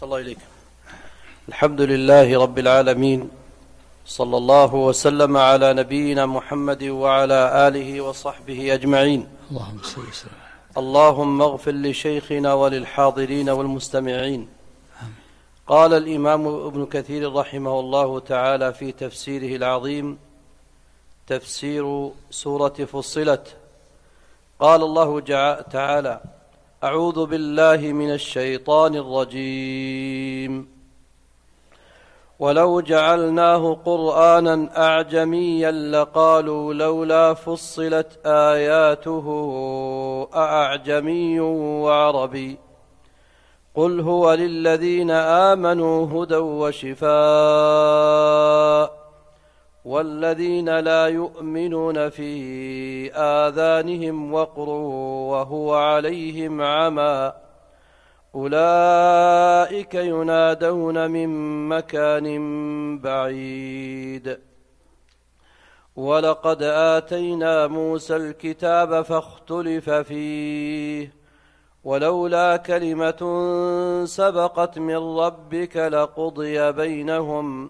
أحسن الله إليك. الحمد لله رب العالمين، صلى الله وسلم على نبينا محمد وعلى آله وصحبه أجمعين. اللهم اغفر لشيخنا وللحاضرين والمستمعين. قال الإمام ابن كثير رحمه الله تعالى في تفسيره العظيم، تفسير سورة فصلت، قال الله تعالى: أعوذ بالله من الشيطان الرجيم. ولو جعلناه قرآنا أعجميا لقالوا لولا فصلت آياته أأعجمي وعربي قل هو للذين آمنوا هدى وشفاء والذين لا يؤمنون في آذانهم وقر وهو عليهم عمى أولئك ينادون من مكان بعيد. ولقد آتينا موسى الكتاب فاختلف فيه ولولا كلمة سبقت من ربك لقضي بينهم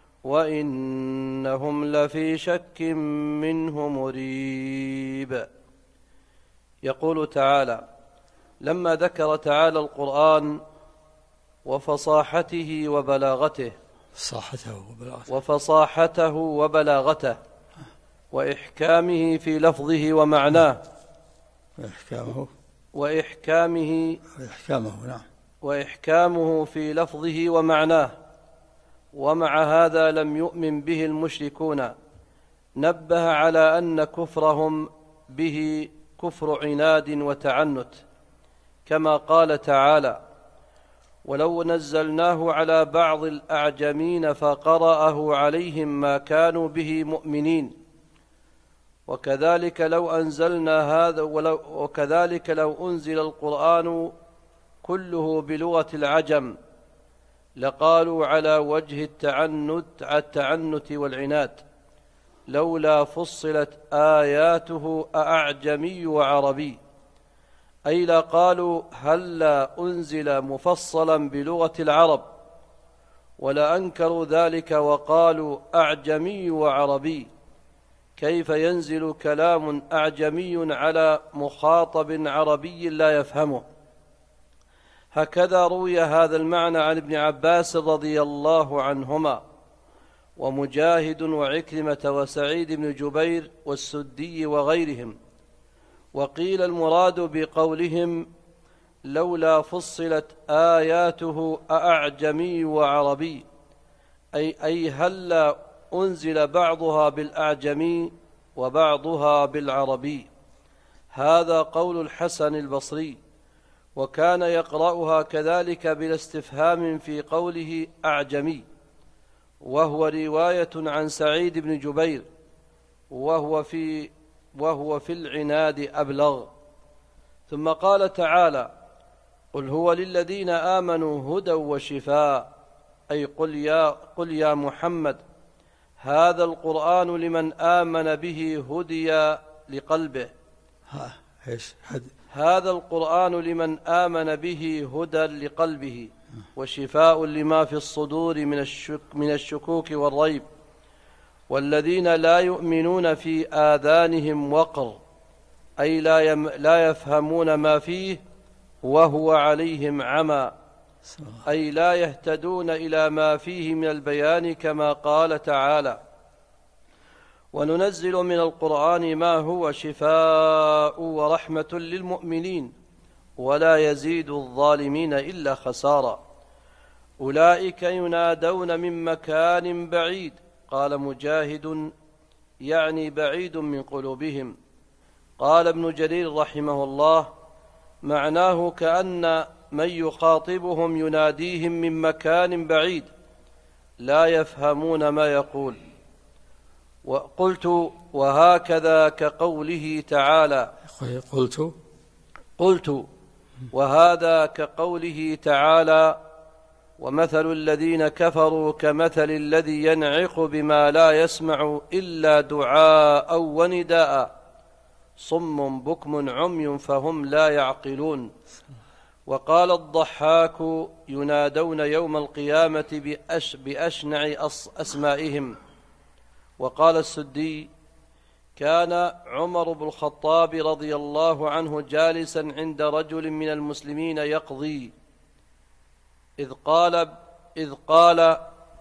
وإنهم لفي شك منه مريب. يقول تعالى: لما ذكر تعالى القرآن وفصاحته وبلاغته وإحكامه في لفظه ومعناه وإحكامه في لفظه ومعناه، ومع هذا لم يؤمن به المشركون، نبه على أن كفرهم به كفر عناد وتعنت، كما قال تعالى: ولو نزلناه على بعض الأعجمين فقرأه عليهم ما كانوا به مؤمنين. وكذلك لو أنزل القرآن كله بلغة العجم لقالوا على وجه التعنت والعناد لولا فصلت آياته أأعجمي وعربي، أي لا قالوا هلا أنزل مفصلا بلغة العرب، ولا أنكروا ذلك وقالوا أعجمي وعربي، كيف ينزل كلام أعجمي على مخاطب عربي لا يفهمه؟ هكذا روي هذا المعنى عن ابن عباس رضي الله عنهما ومجاهد وعكرمة وسعيد بن جبير والسدي وغيرهم. وقيل المراد بقولهم لولا فصلت آياته أأعجمي وعربي، أي هلا أنزل بعضها بالأعجمي وبعضها بالعربي. هذا قول الحسن البصري، وكان يقرأها كذلك بلا استفهام في قوله أعجمي، وهو رواية عن سعيد بن جبير، وهو في العناد أبلغ. ثم قال تعالى: قل هو للذين آمنوا هدى وشفاء، أي قل يا محمد هذا القرآن لمن آمن به هدي لقلبه. هذا القرآن لمن آمن به هدى لقلبه وشفاء لما في الصدور من الشكوك والريب، والذين لا يؤمنون في آذانهم وقر، أي لا يفهمون ما فيه وهو عليهم عمى، أي لا يهتدون إلى ما فيه من البيان، كما قال تعالى: وننزل من القرآن ما هو شفاء ورحمة للمؤمنين ولا يزيد الظالمين إلا خسارا. أولئك ينادون من مكان بعيد. قال مجاهد: يعني بعيد من قلوبهم. قال ابن جرير رحمه الله: معناه كأن من يخاطبهم يناديهم من مكان بعيد لا يفهمون ما يقول. وقلت: وهكذا كقوله تعالى. قلت: وهذا كقوله تعالى: ومثل الذين كفروا كمثل الذي ينعق بما لا يسمع إلا دعاء ونداء صم بكم عمي فهم لا يعقلون. وقال الضحاك ينادون يوم القيامة بأشنع أسمائهم. وقال السدي كان عمر بن الخطاب رضي الله عنه جالسا عند رجل من المسلمين يقضي إذ قال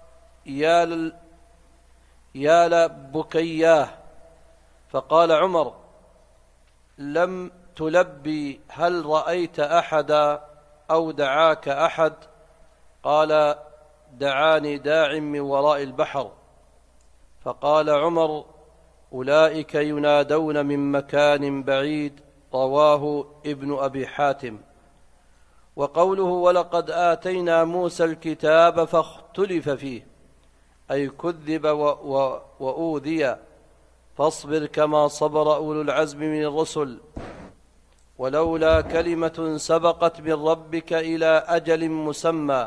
يا لبكياه، فقال عمر لم تلبي، هل رأيت أحدا أو دعاك أحد؟ قال دعاني داع من وراء البحر. فقال عمر أولئك ينادون من مكان بعيد. رواه ابن أبي حاتم. وقوله ولقد آتينا موسى الكتاب فاختلف فيه، أي كذب وأوذي، فاصبر كما صبر أولو العزم من الرسل، ولولا كلمة سبقت من ربك إلى أجل مسمى.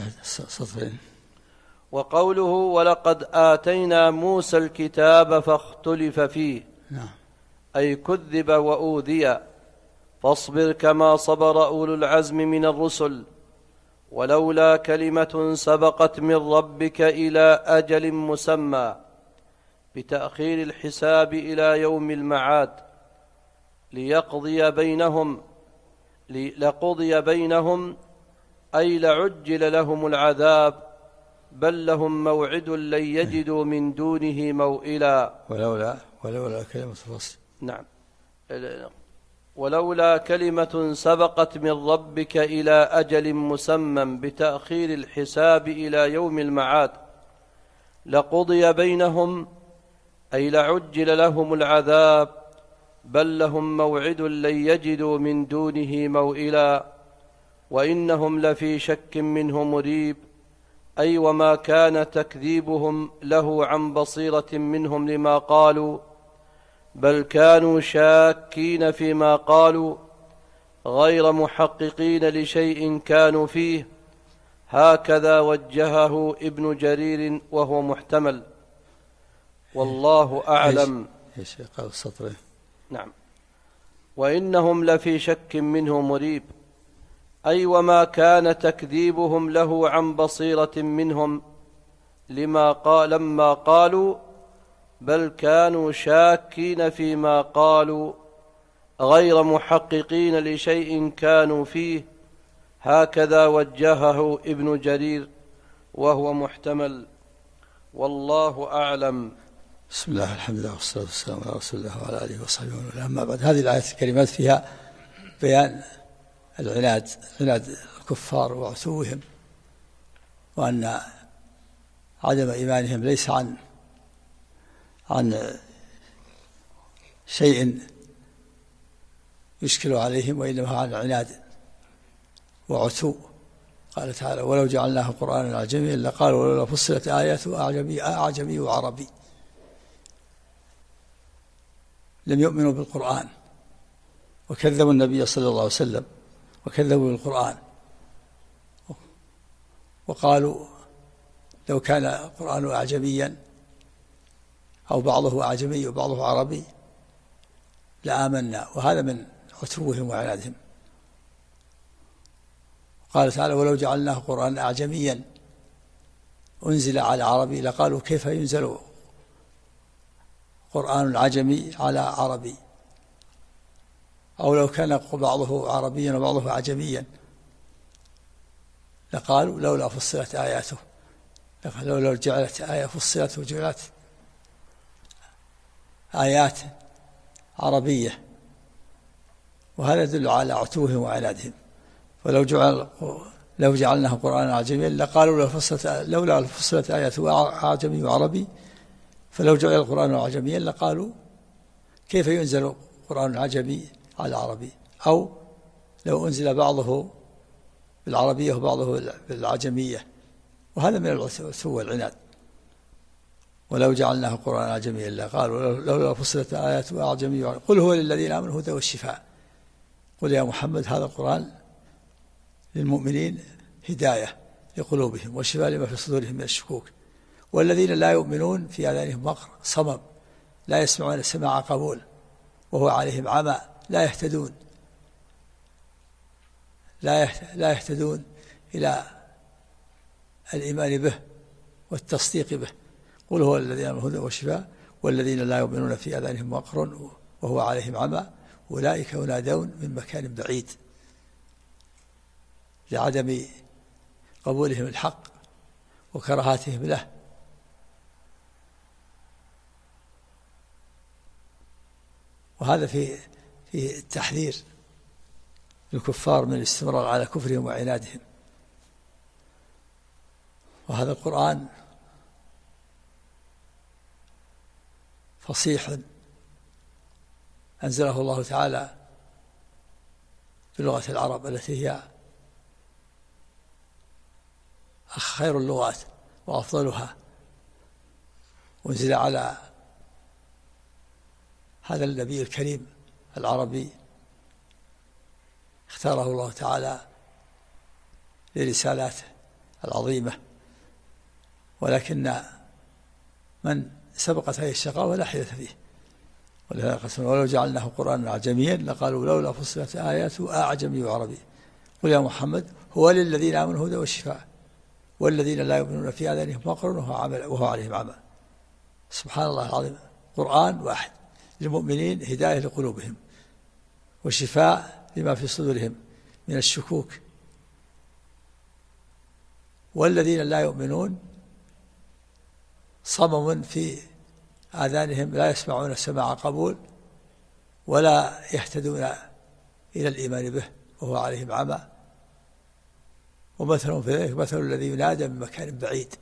وقوله ولقد آتينا موسى الكتاب فاختلف فيه، أي كذب وأوذي، فاصبر كما صبر أولو العزم من الرسل، ولولا كلمة سبقت من ربك إلى أجل مسمى، بتأخير الحساب إلى يوم المعاد، لقضي بينهم أي لعجل لهم العذاب، بل لهم موعد لن يجدوا من دونه موئلا. ولولا كلمة فصل. نعم. ولولا كلمة سبقت من ربك إلى أجل مسمى بتأخير الحساب إلى يوم المعاد، لقضي بينهم أي لعجل لهم العذاب، بل لهم موعد لن يجدوا من دونه موئلا، وإنهم لفي شك منه مريب، أي وما كان تكذيبهم له عن بصيرة منهم لما قالوا، بل كانوا شاكين فيما قالوا غير محققين لشيء كانوا فيه. هكذا وجهه ابن جرير وهو محتمل، والله أعلم. ايش قال السطر؟ نعم. وإنهم لفي شك منه مريب، أي وما كان تكذيبهم له عن بصيرة منهم لما قالوا، بل كانوا شاكين فيما قالوا غير محققين لشيء كانوا فيه. هكذا وجهه ابن جرير وهو محتمل، والله أعلم. بسم الله، الحمد لله، والصلاة والسلام على رسول الله وعلى آله وصحبه وسلم. أما بعد، هذه الآيات الكريمات فيها بيان عناد الكفار وعتوهم، وأن عدم إيمانهم ليس عن شيء يشكل عليهم، وإنما عن عناد وعتو. قال تعالى ولو جعلناه قرآنا أعجميا لقالوا ولولا فصلت آياته أعجمي وعربي. لم يؤمنوا بالقرآن وكذبوا النبي صلى الله عليه وسلم وكذبوا بالقرآن، وقالوا لو كان القرآن أعجميا أو بعضه أعجمي وبعضه عربي لآمنا، وهذا من عتوهم وعنادهم. قال تعالى ولو جعلناه قرآنا أعجميا أنزل على عربي لقالوا كيف ينزل قرآن عجمي على عربي، أو لو كان بعضه عربيا وبعضه عجميا لقالوا لولا فصلت آياته، لولا جعلت آية فصلت وجعلت آيات عربية، وهذا يدل على عتوهم وعنادهم. لو جعلناه قرآنا عجميا لقالوا لولا فصلت آياته عجمي وعربي، فلو جعل القرآن عجميا لقالوا كيف ينزل قرآن عجمي على عربي، أو لو أنزل بعضه بالعربية وبعضه بالعجمية، وهذا من العتو والعناد. ولو جعلناه قرآنا عجميا لقالوا لولا فصلت آياته أعجمي وعربي، قل هو للذين آمنوا هدى والشفاء. قل يا محمد هذا القرآن للمؤمنين هداية لقلوبهم وشفاء لما في صدورهم من الشكوك، والذين لا يؤمنون في آذانهم وقر صمم لا يسمعون سماع قبول، وهو عليهم عمى لا يهتدون. لا يهتدون إلى الإيمان به والتصديق به. قل هو الذي أمر هدى وشفاء والذين لا يؤمنون في آذانهم وقر وهو عليهم عمى أولئك ينادون من مكان بعيد، لعدم قبولهم الحق وكراهاتهم له. وهذا في التحذير للكفار من الاستمرار على كفرهم وعنادهم. وهذا القرآن فصيح أنزله الله تعالى بلغة العرب التي هي خير اللغات وأفضلها، وانزل على هذا النبي الكريم العربي اختاره الله تعالى لرسالاته العظيمة، ولكن من سبقت هذه الشقاوة لا حيلة فيه. ولو جعلناه قرآنا أعجميا لقالوا لولا فصلت آياته أعجمي وعربي قل يا محمد هو للذين آمنوا هدى والشفاء والذين لا يؤمنون في آذانهم وقر وهو عليهم عمى. سبحان الله العظيم، قرآن واحد للمؤمنين هداية لقلوبهم وشفاء لما في صدورهم من الشكوك، والذين لا يؤمنون صمم في آذانهم لا يسمعون سماع قبول ولا يهتدون إلى الإيمان به وهو عليهم عمى. ومثلهم في ذلك مثل الذي ينادى من مكان بعيد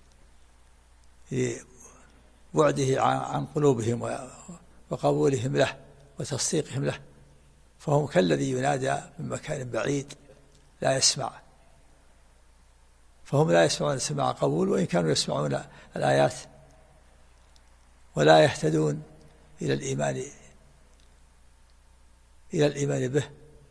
لبعده عن قلوبهم وقبولهم له وتصديقهم له، فهم كالذي ينادى من مكان بعيد لا يسمع، فهم لا يسمعون سماع قبول وإن كانوا يسمعون الآيات ولا يهتدون إلى الإيمان به،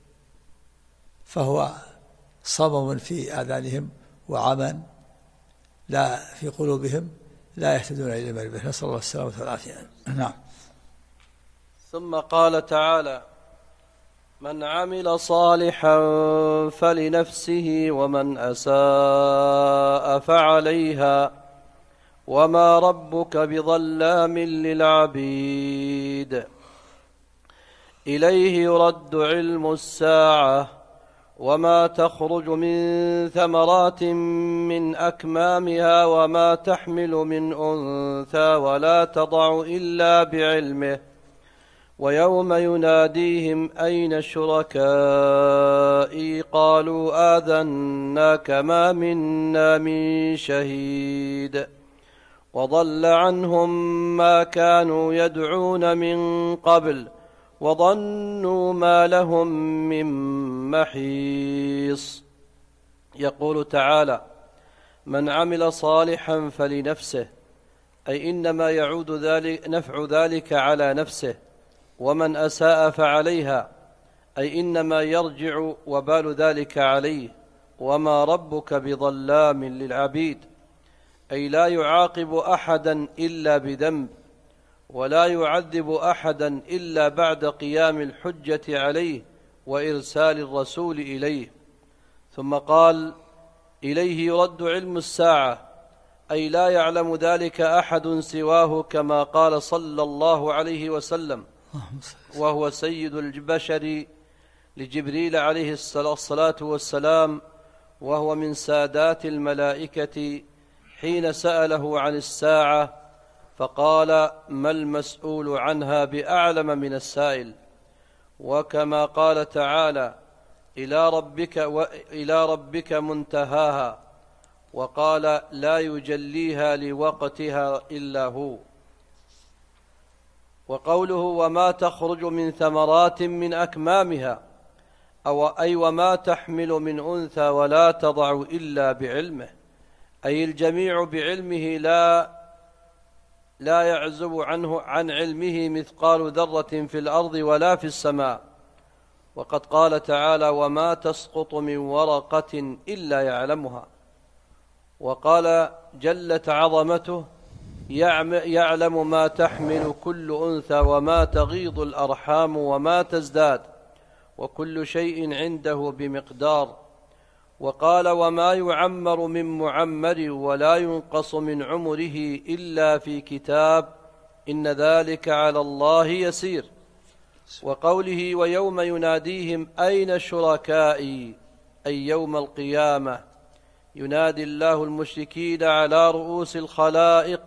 فهو صمم في آذانهم وعمى لا في قلوبهم لا يهتدون إلى الإيمان به. نسأل الله السلامة والعافية. نعم. ثم قال تعالى: من عمل صالحا فلنفسه ومن أساء فعليها وما ربك بظلام للعبيد. إليه يرد علم الساعة وما تخرج من ثمرات من أكمامها وما تحمل من أنثى ولا تضع إلا بعلمه، ويوم يناديهم أين شركائي قالوا آذناك ما منا من شهيد وضل عنهم ما كانوا يدعون من قبل وظنوا ما لهم من محيص. يقول تعالى: من عمل صالحا فلنفسه، أي إنما يعود نفع ذلك على نفسه، ومن أساء فعليها، أي إنما يرجع وبال ذلك عليه، وما ربك بظلام للعبيد، أي لا يعاقب أحدا إلا بذنب ولا يعذب أحدا إلا بعد قيام الحجة عليه وإرسال الرسول إليه. ثم قال: إليه يرد علم الساعة، أي لا يعلم ذلك أحد سواه، كما قال صلى الله عليه وسلم وهو سيد البشر لجبريل عليه الصلاة والسلام، وهو من سادات الملائكة، حين سأله عن الساعة فقال: ما المسؤول عنها بأعلم من السائل. وكما قال تعالى: إلى ربك منتهاها، وقال: لا يجليها لوقتها إلا هو. وقوله: وما تخرج من ثمرات من أكمامها، أي وما تحمل من أنثى ولا تضع إلا بعلمه، أي الجميع بعلمه لا يعزب عن علمه مثقال ذرة في الأرض ولا في السماء. وقد قال تعالى: وما تسقط من ورقة إلا يعلمها. وقال جلت عظمته: يعلم ما تحمل كل أنثى وما تغيض الأرحام وما تزداد وكل شيء عنده بمقدار. وقال: وما يعمر من معمر ولا ينقص من عمره إلا في كتاب إن ذلك على الله يسير. وقوله: ويوم يناديهم أين شركائي، أي يوم القيامة ينادي الله المشركين على رؤوس الخلائق: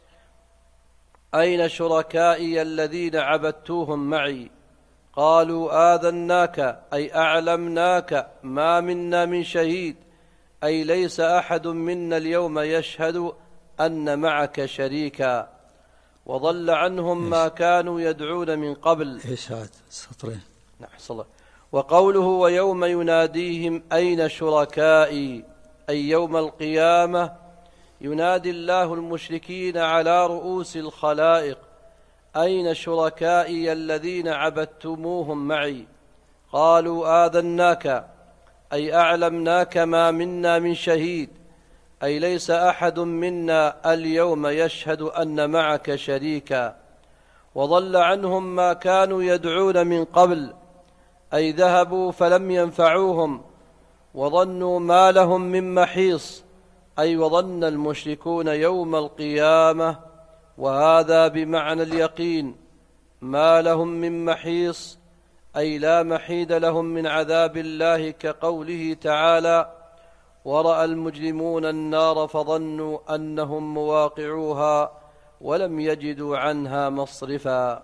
أين شركائي الذين عبدتوهم معي؟ قالوا: آذناك، أي أعلمناك، ما منا من شهيد، أي ليس أحد منا اليوم يشهد أن معك شريكا. وضل عنهم ما كانوا يدعون من قبل. سطرين. وقوله: ويوم يناديهم أين شركائي، أي يوم القيامة ينادي الله المشركين على رؤوس الخلائق: أين شركائي الذين عبدتموهم معي؟ قالوا: آذناك، أي أعلمناك، ما منا من شهيد، أي ليس أحد منا اليوم يشهد أن معك شريكا. وضل عنهم ما كانوا يدعون من قبل، أي ذهبوا فلم ينفعوهم، وظنوا ما لهم من محيص، أي وظن المشركون يوم القيامة، وهذا بمعنى اليقين، ما لهم من محيص، أي لا محيد لهم من عذاب الله، كقوله تعالى: ورأى المجرمون النار فظنوا أنهم مواقعوها ولم يجدوا عنها مصرفا.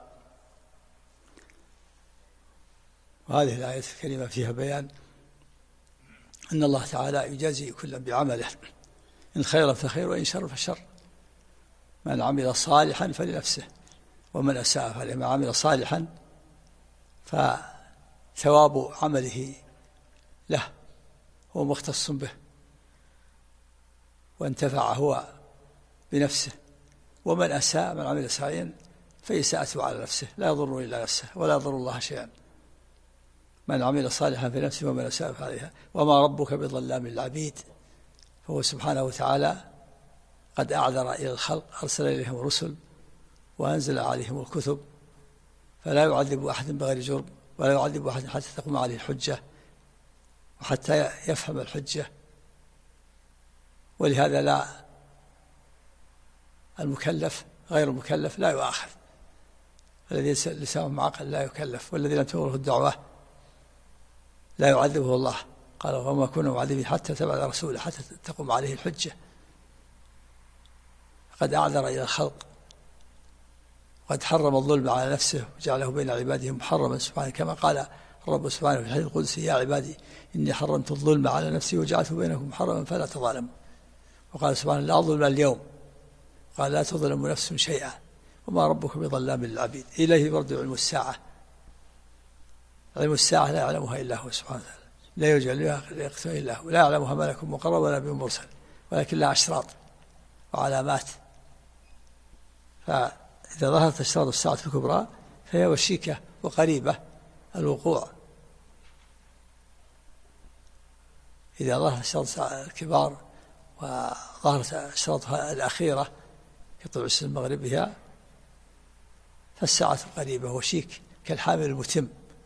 وهذه الآية الكريمة فيها بيان أن الله تعالى يجازي كلا بعمله، إن خيرا فخير وإن شر فشر. من عمل صالحا فلنفسه ومن أساء فلما عمل صالحا فثواب عمله له، هو مختص به وانتفع هو بنفسه، ومن أساء من عمل سعيا فإساءته على نفسه، لا يضر إلا نفسه ولا يضر الله شيئا. من عمل صالحا فنفسه ومن أساء فعليها وما ربك بظلام للعبيد. فهو سبحانه وتعالى قد أعذر إلى الخلق، أرسل إليهم الرسل وأنزل عليهم الكتب، فلا يعذب أحد بغير جرم ولا يعذب أحد حتى تقوم عليه الحجة وحتى يفهم الحجة. ولهذا لا المكلف غير المكلف لا يؤاخذ، الذي لسانه معقل لا يكلف، والذي لم تبلغه الدعوة لا يعذبه الله. قال: وما كنا معذبين حتى تبعث رسولا حتى تقوم عليه الحجة. قد أعذر إلى الخلق، وقد حرم الظلم على نفسه وجعله بين عباده محرما سبحانه، كما قال الرب سبحانه في الحديث القدسي: يا عبادي إني حرمت الظلم على نفسي وجعلته بينكم محرما فلا تظالموا. وقال سبحانه: لا ظلم اليوم، قال: لا تظلم نفس شيئا وما ربك بظلام للعبيد. إليه يرد علم الساعة، علم الساعة لا يعلمها إلا هو سبحانه وتعالى، لا يوجد يقتل إلا هو، لا يعلمها ملك مقرب ولا نبي مرسل، ولكن لها أشراط وعلامات. فإذا ظهرت أشراط الساعة الكبرى فهي وشيكة وقريبة الوقوع. إذا ظهرت أشراط الكبار وظهرت أشراطها الأخيرة كطلوع الشمس من مغربها فالساعة قريبة وشيك كالحامل المتم،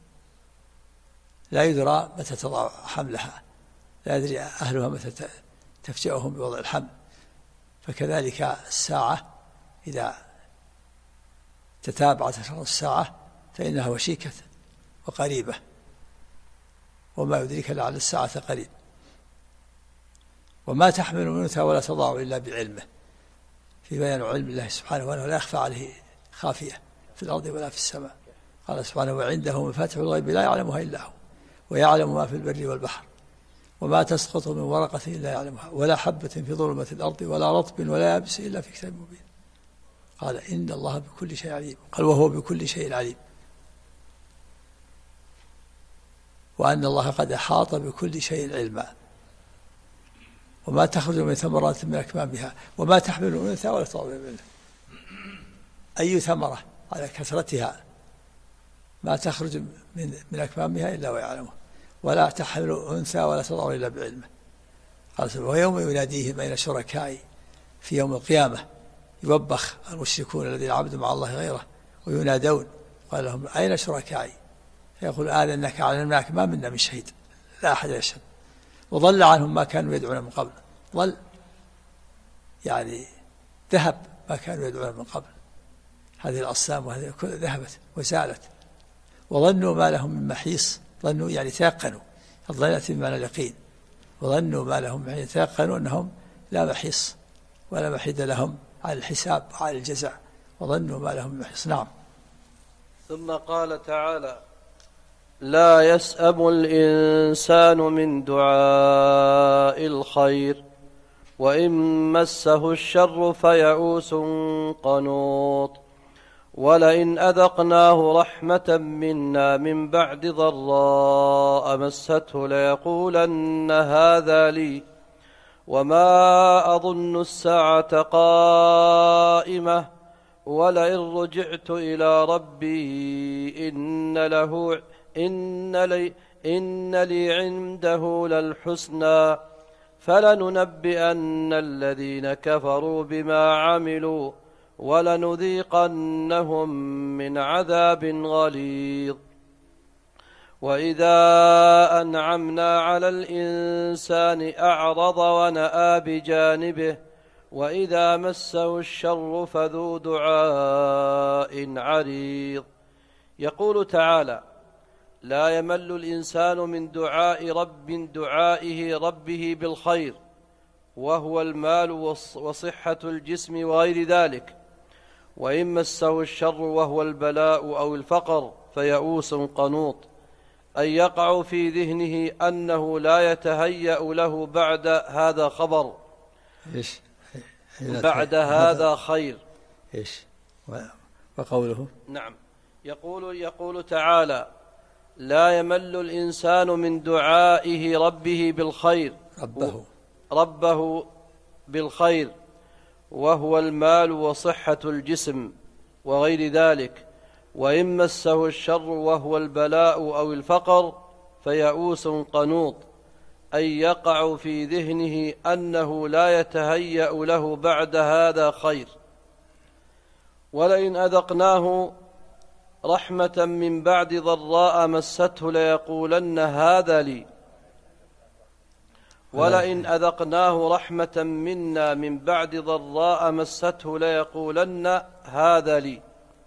لا يدرى متى تضع حملها، لا يدري أهلها متى تفجأهم بوضع الحمل. فكذلك الساعة إذا تتابعت أشراط الساعة فإنها وشيكة وقريبة، وما يدريك لعل الساعة قريب. وما تحمل من أنثى ولا تضع إلا بعلمه، في بيان علم الله سبحانه وأنه لا يخفى عليه خافية في الأرض ولا في السماء. قال سبحانه: وعنده مفاتح الغيب لا يعلمها إلا هو ويعلم ما في البر والبحر وما تسقط من ورقة إلا يعلمها ولا حبة في ظلمة الأرض ولا رطب ولا يابس إلا في كتاب مبين. قال: إن الله بكل شيء عليم. قال: وهو بكل شيء عليم. وأن الله قد أحاط بكل شيء علما. وما تخرج من ثمرات من أكمامها وما تحمل من أنثى ولا تضع منه، أي ثمرة على كثرتها ما تخرج من أكمامها إلا ويعلمه، ولا تحمل أنثى ولا تضع إلا بعلمه. قال: ويوم يناديهم أين شركائي، في يوم القيامة يوبخ المشركون الذين عبدوا مع الله غيره وينادون، قال لهم: أين شركائي، فيقول آذنك علمناك ما منا من شهيد، لا أحد يشهد. وضل عنهم ما كانوا يدعون من قبل، ضل يعني ذهب ما كانوا يدعون من قبل، هذه الأصنام وهذه ذهبت وزالت. وظنوا ما لهم من محيص، ظنوا يعني تيقنوا، الظن يأتي بمعنى اليقين. وظنوا ما لهم من محيص، تيقنوا أنهم لا محيص ولا محيد لهم على الحساب وعلى الجزاء، وظنوا ما لهم من محيص. نعم. ثم قال تعالى: لا يسأم الإنسان من دعاء الخير وإن مسه الشر فيئوس قنوط ولئن أذقناه رحمة منا من بعد ضراء مسته ليقولن هذا لي وما أظن الساعة قائمة ولئن رجعت إلى ربي إن لي عنده للحسنى فلننبئن الذين كفروا بما عملوا ولنذيقنهم من عذاب غليظ. وإذا أنعمنا على الإنسان أعرض ونأى بجانبه وإذا مسه الشر فذو دعاء عريض. يقول تعالى: لا يمل الإنسان من دعائه ربه بالخير وهو المال وصحة الجسم وغير ذلك، وإن مسه الشر وهو البلاء أو الفقر فيئوس قنوط، أي يقع في ذهنه أنه لا يتهيأ له بعد هذا خبر بعد هذا خير. وقوله نعم يقول تعالى: لا يمل الإنسان من دعائه ربه بالخير ربه بالخير وهو المال وصحة الجسم وغير ذلك، وإن مسه الشر وهو البلاء أو الفقر فيئوس قنوط، أي يقع في ذهنه أنه لا يتهيأ له بعد هذا خير. ولئن أذقناه رحمة من بعد ضراء مسته ليقولن هذا لي ولئن أذقناه رحمة منا من بعد ضراء مسته ليقولن هذا لي،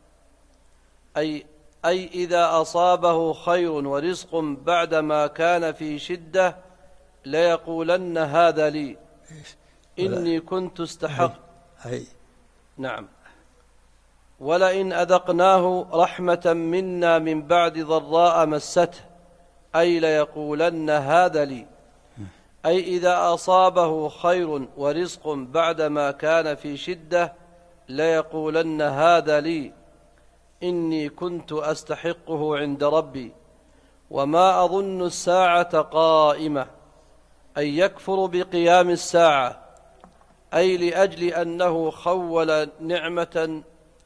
أي إذا أصابه خير ورزق بعدما كان في شدة ليقولن هذا لي إني كنت استحق. نعم. ولئن أذقناه رحمة منا من بعد ضراء مسته أي ليقولن هذا لي، أي إذا أصابه خير ورزق بعدما كان في شدة ليقولن هذا لي إني كنت أستحقه عند ربي وما أظن الساعة قائمة، أي يكفر بقيام الساعة، أي لأجل أنه حول نعمة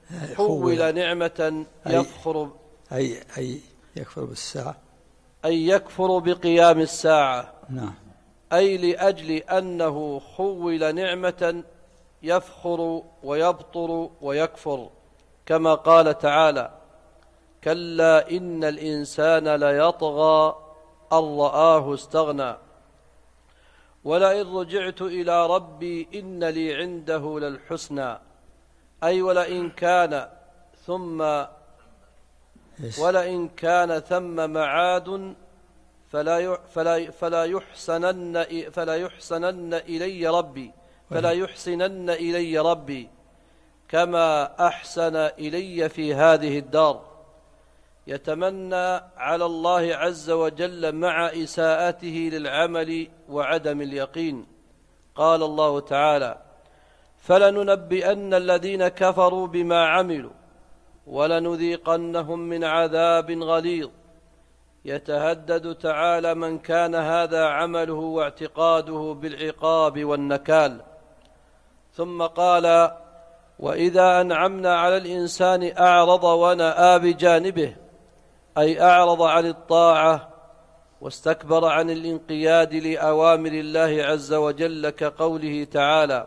يفخر أي يكفر بالساعة، أي يكفر بقيام الساعة. نعم. أي لأجل أنه حول نعمة يفخر ويبطر ويكفر، كما قال تعالى: كلا إن الإنسان ليطغى أن رآه استغنى ولئن رجعت إلى ربي إن لي عنده للحسنى، أي ولئن كان ثم معاد فلا يحسنن إلي ربي كما أحسن إلي في هذه الدار. يتمنى على الله عز وجل مع إساءته للعمل وعدم اليقين. قال الله تعالى: فلننبئن الذين كفروا بما عملوا ولنذيقنهم من عذاب غليظ. يتهدد تعالى من كان هذا عمله واعتقاده بالعقاب والنكال. ثم قال: وإذا أنعمنا على الإنسان أعرض ونأى بجانبه، أي أعرض عن الطاعة واستكبر عن الانقياد لأوامر الله عز وجل، كقوله تعالى: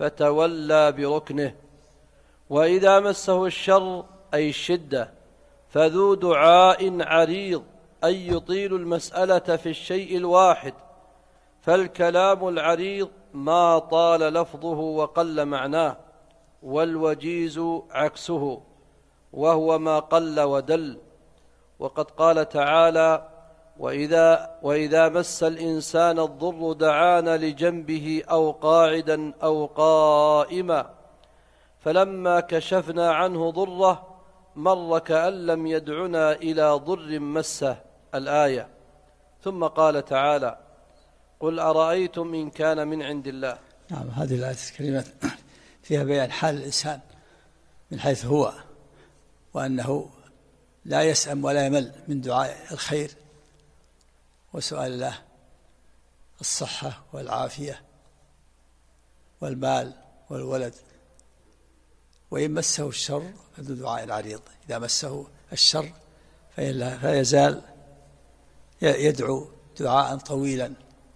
فتولى بركنه. وإذا مسه الشر أي الشدة فذو دعاء عريض أي يطيل المسألة في الشيء الواحد، فالكلام العريض ما طال لفظه وقل معناه، والوجيز عكسه وهو ما قل ودل. وقد قال تعالى: وإذا مس الإنسان الضر دعانا لجنبه أو قاعدا أو قائما فلما كشفنا عنه ضره مر كأن لم يدعنا إلى ضر مسه، الآية. ثم قال تعالى: قل أرأيتم إن كان من عند الله. نعم، هذه الآية الكريمة فيها بيان حال الإنسان من حيث هو، وأنه لا يسأم ولا يمل من دعاء الخير وسؤال الله الصحة والعافية والمال والولد. وإن مسه الشر فذو دعاء عريض، إذا مسه الشر فلا يزال يدعو دعاء طويلا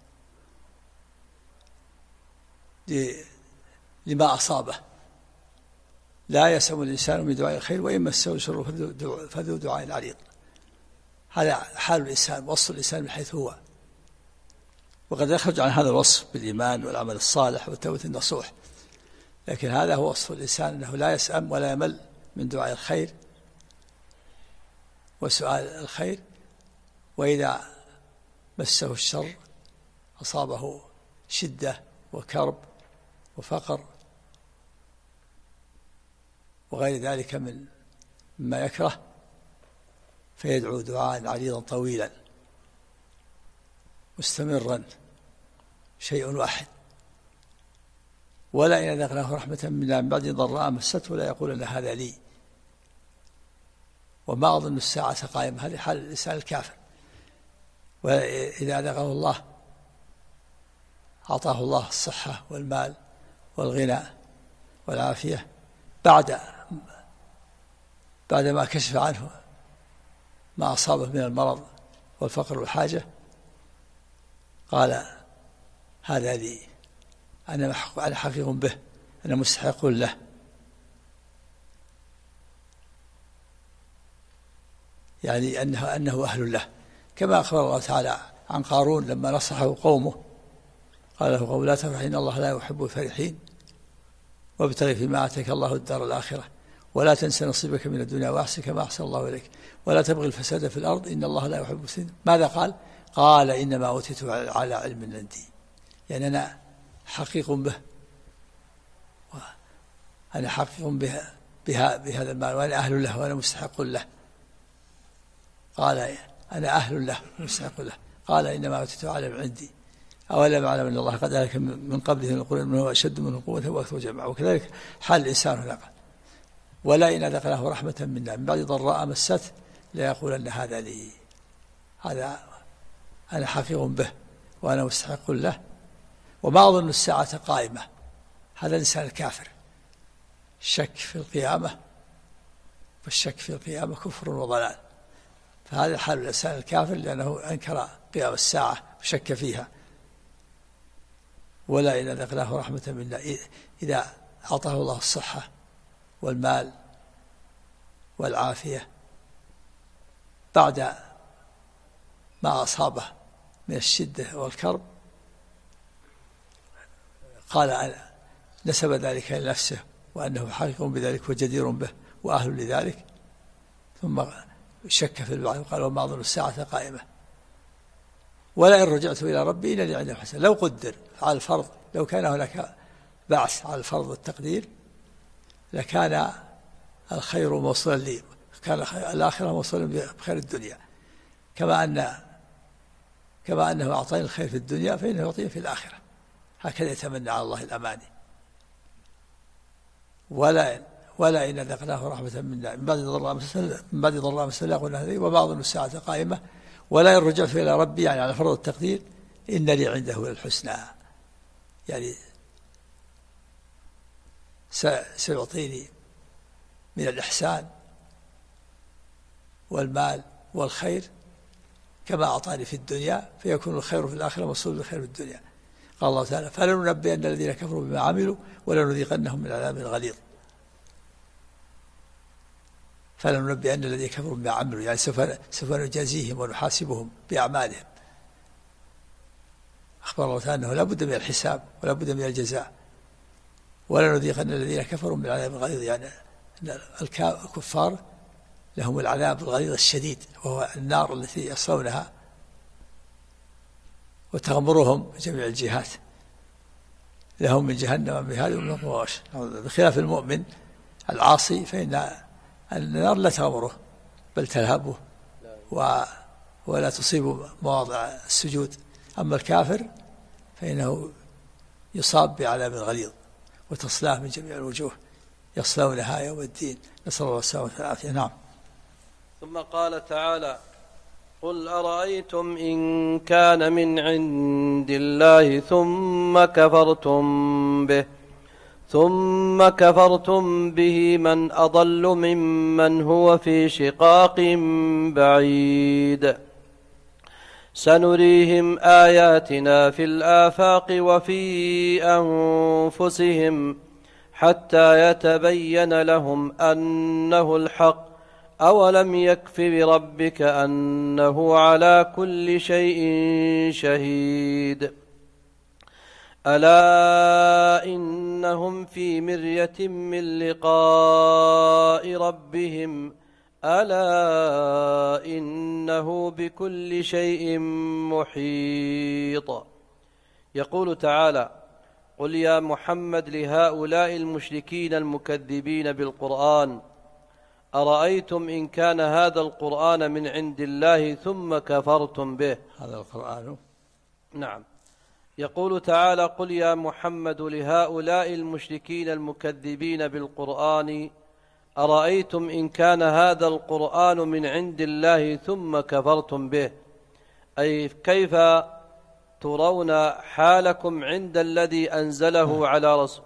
لما أصابه. لا يسأم الإنسان من دعاء الخير وإن مسه الشر فذو دعاء عريض. هذا حال الإنسان، وصف الإنسان من حيث هو. وقد يخرج عن هذا الوصف بالإيمان والعمل الصالح والتوبة النصوح، لكن هذا هو وصف الإنسان، أنه لا يسأم ولا يمل من دعاء الخير وسؤال الخير، وإذا مسه الشر أصابه شدة وكرب وفقر وغير ذلك مما يكره، فيدعو دعاء عريضا طويلا مستمرا شيء واحد. ولا إن أذقناه رحمة منا من بعد ضراء مسته لا يقولن هذا لي وما أظن الساعة قائمة. هذه حال الإنسان الكافر. وإذا أذقه الله أعطاه الله الصحة والمال والغنى والعافية بعد ما كشف عنه ما أصابه من المرض والفقر والحاجة، قال: هذا لي، أنا حقيق به، أنا مستحق له. يعني أنه أهل له، كما أخبر الله تعالى عن قارون لما نصحه قومه قال له قوم: لا تفرح إن الله لا يحب الفرحين وابتغ فيما آتاك الله الدار الآخرة ولا تنس نصيبك من الدنيا وأحسن كما أحسن الله إليك ولا تبغي الفساد في الأرض إن الله لا يحب الفساد. ماذا قال؟ قال: إنما أوتيته على علم عندي، يعني أنا حقيق به، أنا حقيق بهذا المال وأنا أهل له وأنا مستحق له. قال: أنا أهل له مستحق له. قال: إنما أوتيته على علم عندي أولم أعلم أن الله قد أهلك من قبله من القرون من هو أشد منه قوة وأكثر جمعا. وكذلك حال الإنسان هنا. ولا إن أذقناه رحمة منا من بعد ضراء مسته لا يقولن هذا لي، هذا أنا حقيق به وأنا مستحق له وما أظن الساعة قائمة. هذا الإنسان الكافر، الشك في القيامة، والشك في القيامة كفر وضلال. فهذا حال الإنسان الكافر لأنه أنكر قيام الساعة وشك فيها. ولا إن أذقناه رحمة منا، إذا أعطاه الله الصحة والمال والعافية بعد ما أصابه من الشدة والكرب، قال نسب ذلك إلى نفسه وأنه حقيق بذلك وجدير به وأهل لذلك، ثم شك في البعض وقال: وما أظن الساعة قائمة ولئن رجعت إلى ربي إن لي عنده حسنة. لو قدر على الفرض، لو كان هناك بعث على الفرض والتقدير لكان الخير موصولا لي، كان الآخرة موصولا بخير الدنيا، كما أنه أعطاني الخير في الدنيا فإنه يعطيه في الآخرة. هكذا يتمنى على الله الأماني. ولا إن أذقناه رحمة منا من بعد ضراء مسته لا قلنا هذه وما أظن الساعة قائمة ولا إن رجعت إلى ربي، يعني على فرض التقدير، إن لي عنده الحسنى، يعني سيعطيني من الإحسان والمال والخير كما أعطاني في الدنيا، فيكون الخير في الآخرة موصول بالخير في الدنيا. قال الله تعالى: فلننبئن الذين كفروا بما عملوا ولنذيقنهم من عذاب غليظ. فلننبئن الذين كفروا بما عملوا، يعني سوف نجازيهم ونحاسبهم بأعمالهم. أخبر الله تعالى أنه لا بد من الحساب ولا بد من الجزاء. ولا نذيقن الذين كفروا من العذاب الغليظ، يعني الكفار لهم العذاب الغليظ الشديد، وهو النار التي يصلونها وتغمرهم جميع الجهات، لهم من جهنم مهاد ومن غواش. بخلاف المؤمن العاصي فإن النار لا تغمره بل تلهبه ولا تصيب مواضع السجود. أما الكافر فإنه يصاب بعذاب غليظ وتصلاه من جميع الوجوه، يصلونها يوم الدين، نسأل الله السلامة والعافية. نعم. ثم قال تعالى: قل أرأيتم إن كان من عند الله ثم كفرتم به من أضل ممن هو في شقاق بعيد. سنريهم آياتنا في الآفاق وفي أنفسهم حتى يتبين لهم أنه الحق. أولم يكف بربك أنه على كل شيء شهيد. ألا إنهم في مرية من لقاء ربهم ألا إنه بكل شيء محيط. يقول تعالى: قل يا محمد لهؤلاء المشركين المكذبين بالقرآن: أرأيتم إن كان هذا القرآن من عند الله ثم كفرتم به. هذا القرآن، نعم. يقول تعالى: قل يا محمد لهؤلاء المشركين المكذبين بالقرآن: أرأيتم إن كان هذا القرآن من عند الله ثم كفرتم به، أي كيف ترون حالكم عند الذي أنزله على رسول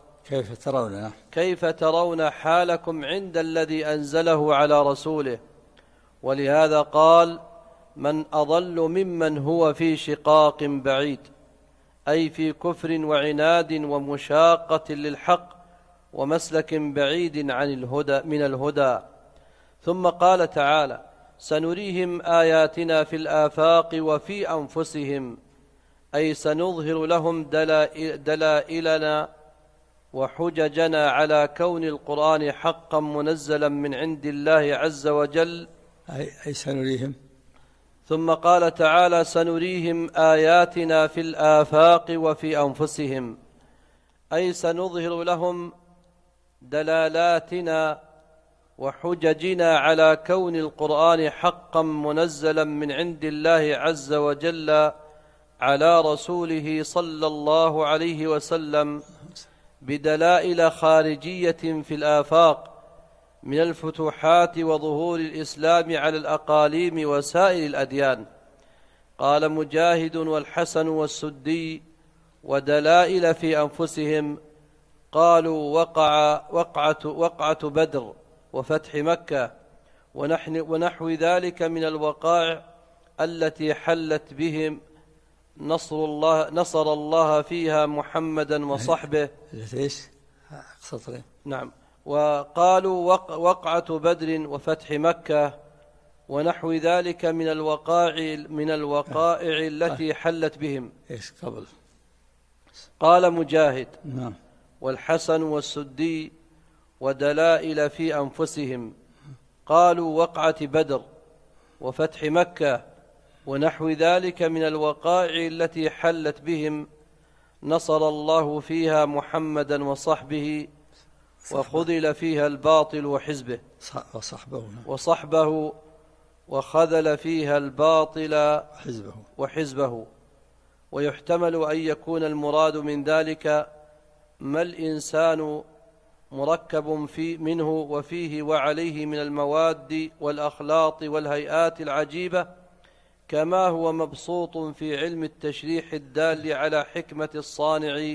كيف ترون حالكم عند الذي أنزله على رسوله. ولهذا قال: من أضل ممن هو في شقاق بعيد، أي في كفر وعناد ومشاقة للحق ومسلك بعيد عن من الهدى. ثم قال تعالى: سنريهم آياتنا في الآفاق وفي أنفسهم، أي سنظهر لهم دلائلنا وحججنا على كون القرآن حقا منزلا من عند الله عز وجل، أي سنريهم. ثم قال تعالى: سنريهم آياتنا في الآفاق وفي أنفسهم، أي سنظهر لهم دلالاتنا وحججنا على كون القرآن حقا منزلا من عند الله عز وجل على رسوله صلى الله عليه وسلم بدلائل خارجية في الآفاق من الفتوحات وظهور الإسلام على الأقاليم وسائر الأديان. قال مجاهد والحسن والسدي: ودلائل في أنفسهم، قالوا وقعة بدر وفتح مكة ونحو ذلك من الوقائع التي حلت بهم نصر الله فيها محمدا وصحبه. نعم. وقالوا وقعة بدر وفتح مكة ونحو ذلك من الوقائع التي حلت بهم. قال مجاهد والحسن والسدي: ودلائل في أنفسهم، قالوا وقعة بدر وفتح مكة ونحو ذلك من الوقائع التي حلت بهم نصر الله فيها محمدا وصحبه وخذل فيها الباطل وصحبه وخذل فيها الباطل وحزبه. ويحتمل أن يكون المراد من ذلك ما الإنسان مركب منه وفيه وعليه من المواد والأخلاط والهيئات العجيبة، كما هو مبسوط في علم التشريح الدال على حكمة الصانع.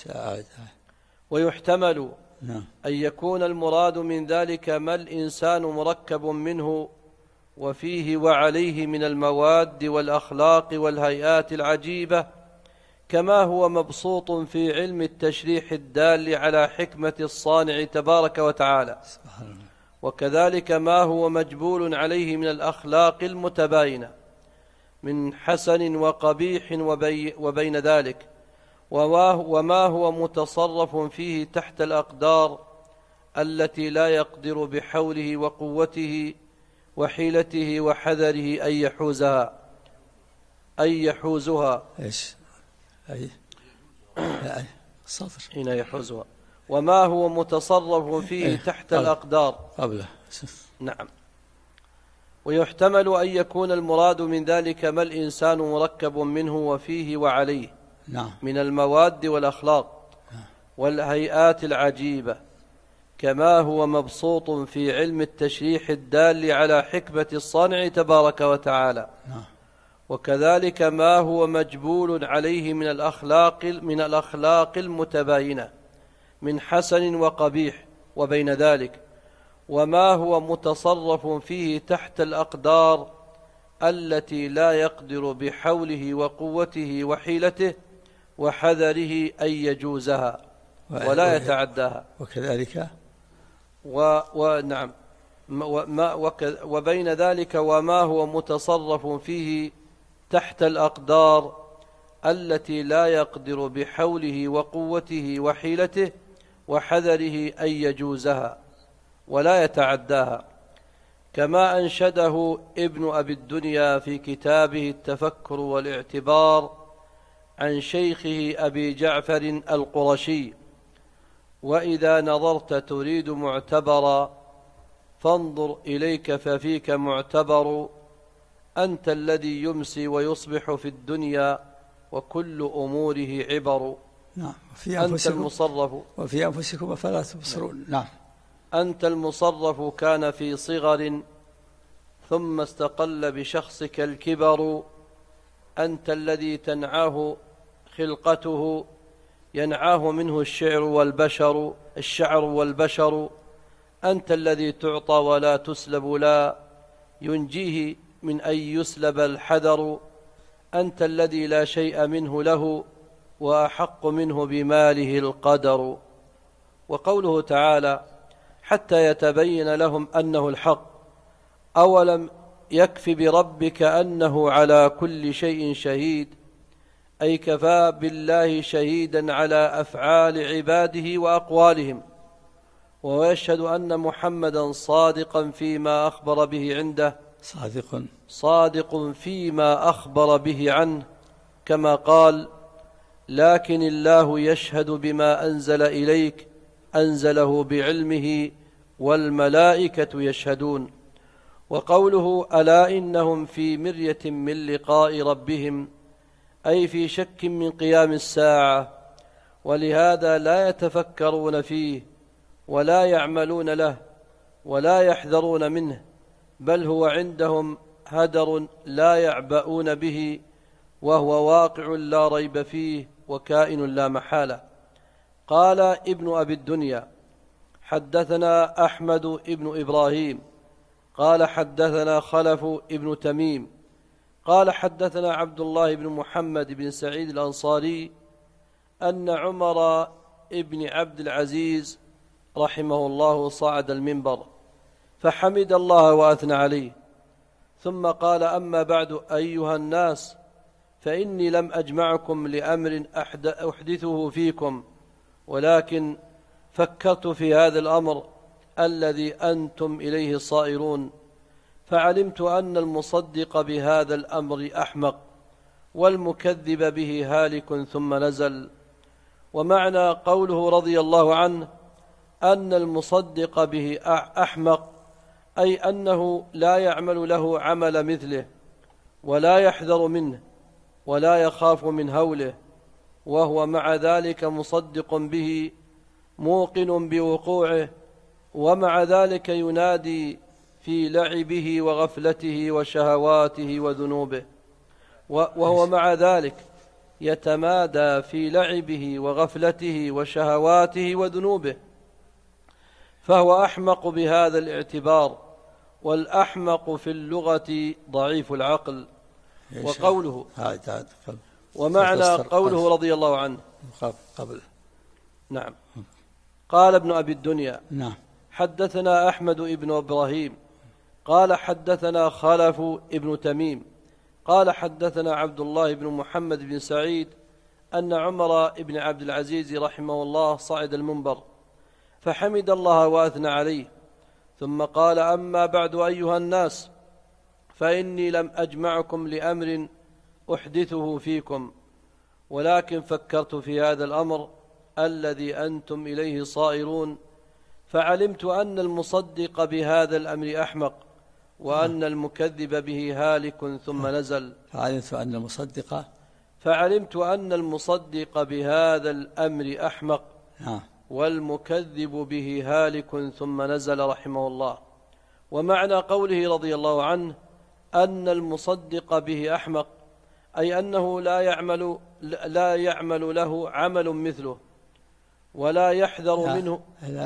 ويحتمل أن يكون المراد من ذلك ما الإنسان مركب منه وفيه وعليه من المواد والأخلاق والهيئات العجيبة، كما هو مبسوط في علم التشريح الدال على حكمة الصانع تبارك وتعالى. وكذلك ما هو مجبول عليه من الأخلاق المتباينة من حسن وقبيح وبين ذلك، وما هو متصرف فيه تحت الأقدار التي لا يقدر بحوله وقوته وحيلته وحذره أن يحوزها إيش السطر هنا يحوزها، وما هو متصرف فيه تحت الأقدار قبله. نعم. ويحتمل أن يكون المراد من ذلك ما الإنسان مركب منه وفيه وعليه من المواد والأخلاق والهيئات العجيبة، كما هو مبسوط في علم التشريح الدال على حكمة الصانع تبارك وتعالى. وكذلك ما هو مجبول عليه من الأخلاق المتباينة من حسن وقبيح وبين ذلك، وما هو متصرف فيه تحت الأقدار التي لا يقدر بحوله وقوته وحيلته وحذره أن يجوزها ولا يتعداها. وكذلك ونعم وبين ذلك وما هو متصرف فيه تحت الأقدار التي لا يقدر بحوله وقوته وحيلته وحذره أن يجوزها ولا يتعداها، كما أنشده ابن أبي الدنيا في كتابه التفكر والاعتبار عن شيخه أبي جعفر القرشي: وإذا نظرت تريد معتبرا فانظر إليك ففيك معتبر، أنت الذي يمسي ويصبح في الدنيا وكل أموره عبر. أنت المصرف وفي أنفسكم فلا تبصرون. أنت المصرف كان في صغر ثم استقل بشخصك الكبر، أنت الذي تنعاه خلقته ينعاه منه الشعر والبشر، أنت الذي تعطى ولا تسلب لا ينجيه من أن يسلب الحذر، أنت الذي لا شيء منه له وأحق منه بماله القدر. وقوله تعالى: حتى يتبين لهم أنه الحق، أولم يكف بربك أنه على كل شيء شهيد، أي كفى بالله شهيدا على أفعال عباده وأقوالهم، ويشهد أن محمدا صادقا فيما أخبر به عنده، صادق فيما أخبر به عنه، كما قال: لكن الله يشهد بما أنزل إليك أنزله بعلمه والملائكة يشهدون. وقوله: ألا إنهم في مرية من لقاء ربهم، أي في شك من قيام الساعة، ولهذا لا يتفكرون فيه ولا يعملون له ولا يحذرون منه، بل هو عندهم هدر لا يعبؤون به، وهو واقع لا ريب فيه وكائن لا محالة. قال ابن أبي الدنيا: حدثنا أحمد ابن إبراهيم قال حدثنا خلف ابن تميم قال حدثنا عبد الله بن محمد بن سعيد الأنصاري أن عمر ابن عبد العزيز رحمه الله صعد المنبر فحمد الله وأثنى عليه، ثم قال: أما بعد أيها الناس، فإني لم أجمعكم لأمر أحدثه فيكم، ولكن فكرت في هذا الأمر الذي أنتم إليه صائرون، فعلمت أن المصدق بهذا الأمر أحمق، والمكذب به هالك ثم نزل. ومعنى قوله رضي الله عنه أن المصدق به أحمق، أي أنه لا يعمل له عمل مثله، ولا يحذر منه، ولا يخاف من هوله، وهو مع ذلك مصدق به موقن بوقوعه، ومع ذلك ينادي في لعبه وغفلته وشهواته وذنوبه، وهو مع ذلك يتمادى في لعبه وغفلته وشهواته وذنوبه، فهو أحمق بهذا الاعتبار، والأحمق في اللغة ضعيف العقل. وقوله ومعنى قوله رضي الله عنه قبل نعم. قال ابن أبي الدنيا: حدثنا أحمد بن إبراهيم قال حدثنا خلف ابن تميم قال حدثنا عبد الله بن محمد بن سعيد أن عمر بن عبد العزيز رحمه الله صعد المنبر فحمد الله وأثنى عليه ثم قال: أما بعد أيها الناس، فإني لم أجمعكم لأمر أحدثه فيكم، ولكن فكرت في هذا الأمر الذي أنتم إليه صائرون، فعلمت أن المصدق بهذا الأمر أحمق، وأن المكذب به هالك ثم نزل. فعلمت أن المصدق بهذا الأمر أحمق والمكذب به هالك ثم نزل رحمه الله. ومعنى قوله رضي الله عنه أن المصدق به أحمق، أي أنه لا يعمل له عمل مثله، ولا يحذر منه،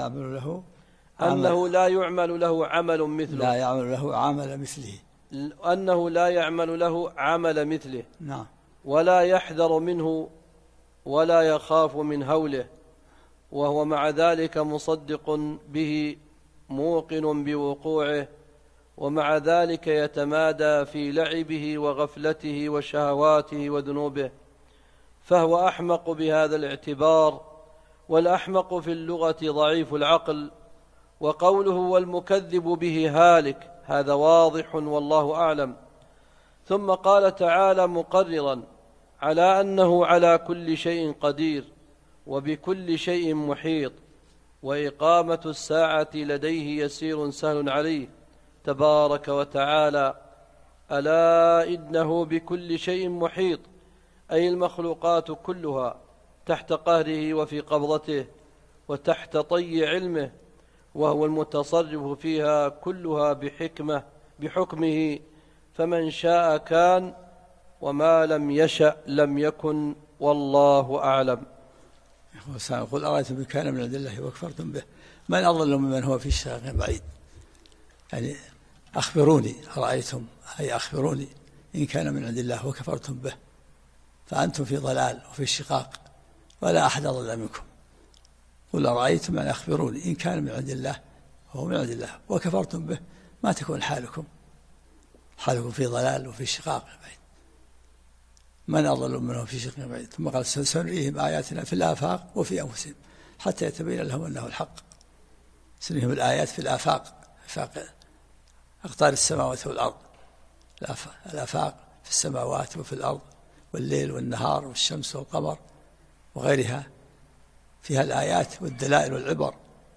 أنه لا يعمل له عمل مثله، لا يعمل له عمل مثله، أنه لا يعمل له عمل مثله، ولا يحذر منه ولا يخاف من هوله، وهو مع ذلك مصدق به موقن بوقوعه، ومع ذلك يتمادى في لعبه وغفلته وشهواته وذنوبه، فهو أحمق بهذا الاعتبار. والأحمق في اللغة ضعيف العقل. وقوله والمكذب به هالك هذا واضح والله أعلم. ثم قال تعالى مقررا على أنه على كل شيء قدير وبكل شيء محيط، وإقامة الساعة لديه يسير سهل عليه تبارك وتعالى: ألا إنه بكل شيء محيط، أي المخلوقات كلها تحت قهره وفي قبضته وتحت طي علمه، وهو المتصرف فيها كلها بحكمه، فمن شاء كان وما لم يشأ لم يكن، والله أعلم. يقول أرأيتم إن كان من عند الله وكفرتم به من أضل ممن هو في شقاق بعيد. يعني أخبروني، أرأيتم أي أخبروني إن كان من عند الله وكفرتم به، فأنتم في ضلال وفي شقاق ولا أحد أضل منكم. قل أرأيتم يعني أخبروني إن كان من عند الله وهو من عند الله وكفرتم به، ما تكون حالكم في ضلال وفي شقاق بعيد. من أضل منهم في شقاق بعيد. ثم قال سنريهم آياتنا في الآفاق وفي أنفسهم حتى يتبين لهم أنه الحق. سنريهم الآيات في الآفاق، أقطار السماوات والأرض، الآفاق في السماوات وفي الأرض، والليل والنهار والشمس والقمر وغيرها، فيها الآيات والدلائل والعبر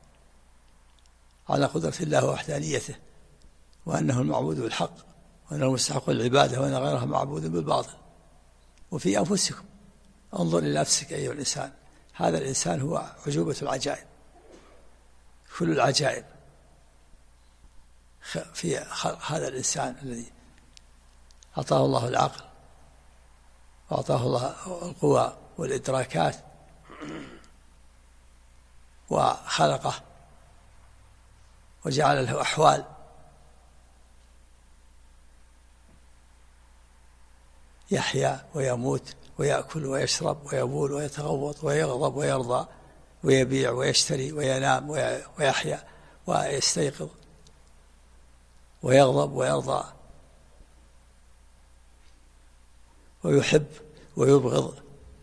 على قدرة الله ووحدانيته، وأنه المعبود بالحق، وأنه المستحق للعبادة، وأن غيره معبود بالباطل. وفي أنفسكم، انظر إلى نفسك أيها الإنسان. هذا الإنسان هو عجوبة العجائب، كل العجائب في هذا الإنسان الذي أعطاه الله العقل وأعطاه الله القوى والإدراكات وخلقه وجعل له أحوال يحيا ويموت ويأكل ويشرب ويبول ويتغوط ويغضب ويرضى ويبيع ويشتري وينام ويحيا ويستيقظ ويغضب ويرضى ويحب ويبغض،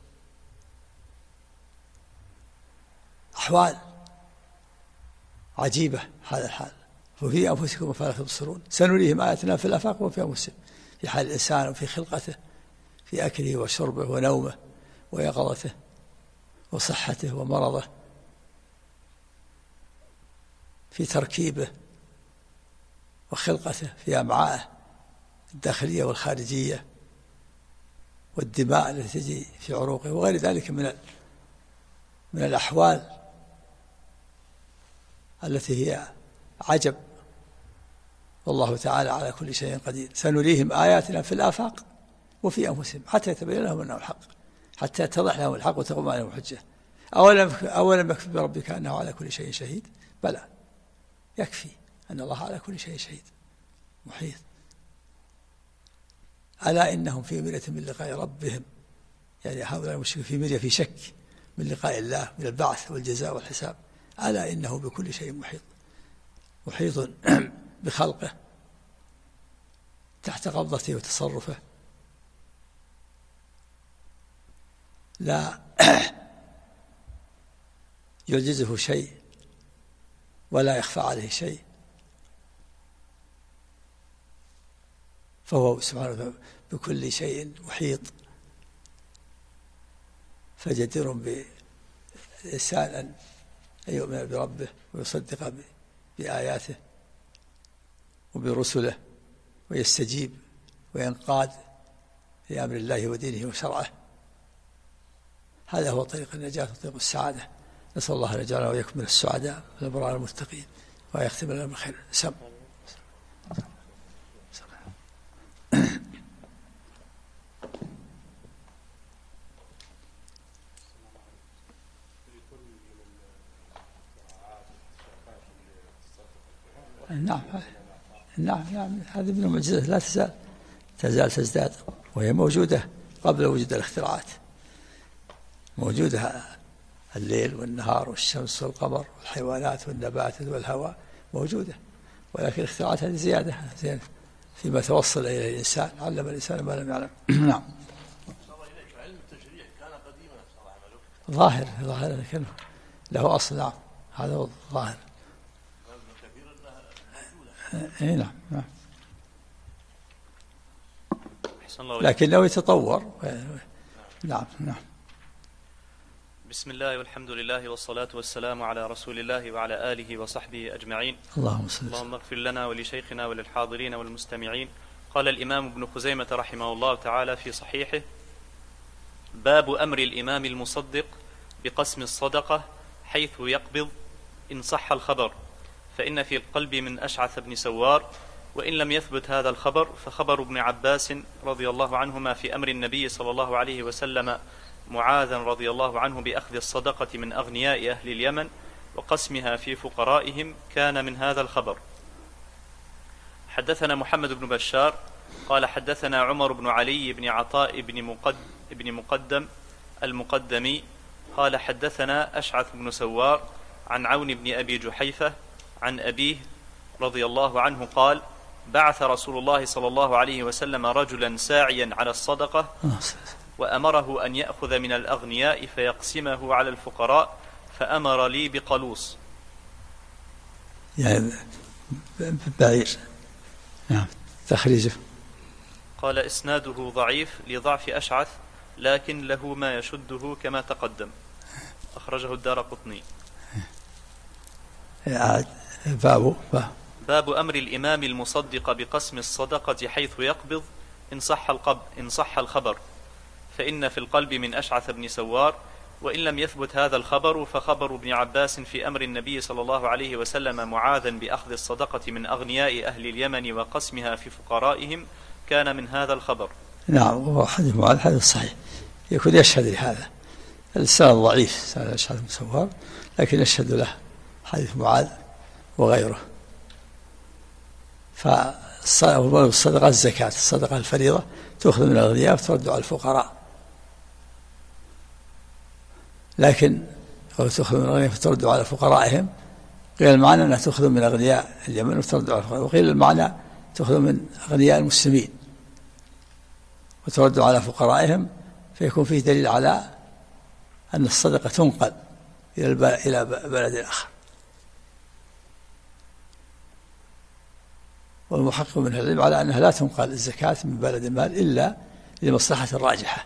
أحوال عجيبة هذا الحال. وفي أنفسكم أفلا تبصرون سنريهم آياتنا في الآفاق وفي أنفسهم، في حال الإنسان وفي خلقته، في أكله وشربه ونومه ويقظته وصحته ومرضه، في تركيبه وخلقته، في أمعائه الداخلية والخارجية، والدماء التي تجي في عروقه وغير ذلك من الأحوال التي هي عجب. والله تعالى على كل شيء قدير. سنريهم آياتنا في الآفاق وفي أنفسهم حتى يتبين لهم أنه الحق، حتى يتضح لهم الحق وتقوم عليهم الحجة. أولم يكفي بربك أنه على كل شيء شهيد؟ بلى، يكفي أن الله على كل شيء شهيد محيط. ألا إنهم في مرية من لقاء ربهم، يعني هؤلاء المشركين في مرية، في شك من لقاء الله، من البعث والجزاء والحساب. ألا إنه بكل شيء محيط. محيط بخلقه تحت قبضته وتصرفه، لا يعجزه شيء ولا يخفى عليه شيء، فهو سبحانه بكل شيء محيط. فجدير بالإنسان أن يؤمن بربه ويصدق بآياته وبرسله ويستجيب وينقاد لأمر الله ودينه وشرعه. هذا هو طريق النجاة وطريق السعادة. نسأل الله أن يجعلنا وإياكم من السعداء والأبرار المتقين ويختم لنا بالخير. سم نعم هذه من المعجزات لا تزال تزداد، وهي موجودة قبل وجود الاختراعات، موجودة الليل والنهار والشمس والقمر والحيوانات والنبات والهواء موجودة، ولكن الاختراعات هذه زيادة فيما توصل إليه الإنسان، علم الإنسان ما لم يعلم. نعم. علم التشريع كان قديما ظاهر لكن له أصل. نعم هذا هو الظاهر. نعم لكنه يتطور. نعم. بسم الله والحمد لله والصلاة والسلام على رسول الله وعلى آله وصحبه أجمعين. اللهم اغفر لنا ولشيخنا وللحاضرين والمستمعين. قال الإمام ابن خزيمة رحمه الله تعالى في صحيحه: باب أمر الإمام المصدق بقسم الصدقة حيث يقبض إن صح الخبر، فإن في القلب من أشعث بن سوار، وإن لم يثبت هذا الخبر فخبر ابن عباس رضي الله عنهما في أمر النبي صلى الله عليه وسلم معاذا رضي الله عنه بأخذ الصدقة من أغنياء أهل اليمن وقسمها في فقرائهم كان من هذا الخبر. حدثنا محمد بن بشار قال حدثنا عمر بن علي بن عطاء بن مقدم المقدمي قال حدثنا أشعث بن سوار عن عون بن أبي جحيفة عن أبيه رضي الله عنه قال: بعث رسول الله صلى الله عليه وسلم رجلا ساعيا على الصدقة وأمره أن يأخذ من الأغنياء فيقسمه على الفقراء، فأمر لي بقلوص. يعني بعير. نعم تخريجه. قال: إسناده ضعيف لضعف أشعث، لكن له ما يشده كما تقدم. أخرجه الدارقطني. باب أمر الإمام المصدق بقسم الصدقة حيث يقبض إن صح الخبر، فإن في القلب من أشعث بن سوار، وإن لم يثبت هذا الخبر فخبر ابن عباس في أمر النبي صلى الله عليه وسلم معاذا بأخذ الصدقة من أغنياء أهل اليمن وقسمها في فقرائهم كان من هذا الخبر. نعم وهو حديث معاذ حديث صحيح، يكون يشهد لهذا. الإسناد ضعيف سنة أشعث بن سوار، لكن يشهد له حديث معاذ وغيره. فالصدقة الزكاة، الصدقة الفريضة تأخذ من الأغنياء وترد على الفقراء، لكن تأخذ من الأغنياء فترد على فقرائهم، قيل المعنى أنها تأخذ من أغنياء اليمن وترد على الفقراء، وقيل المعنى تأخذ من أغنياء المسلمين وترد على فقرائهم، فيكون فيه دليل على أن الصدقة تنقل إلى بلد آخر. والمحقق من العلم على أنها لا تنقل الزكاة من بلد المال إلا لمصلحة راجحة،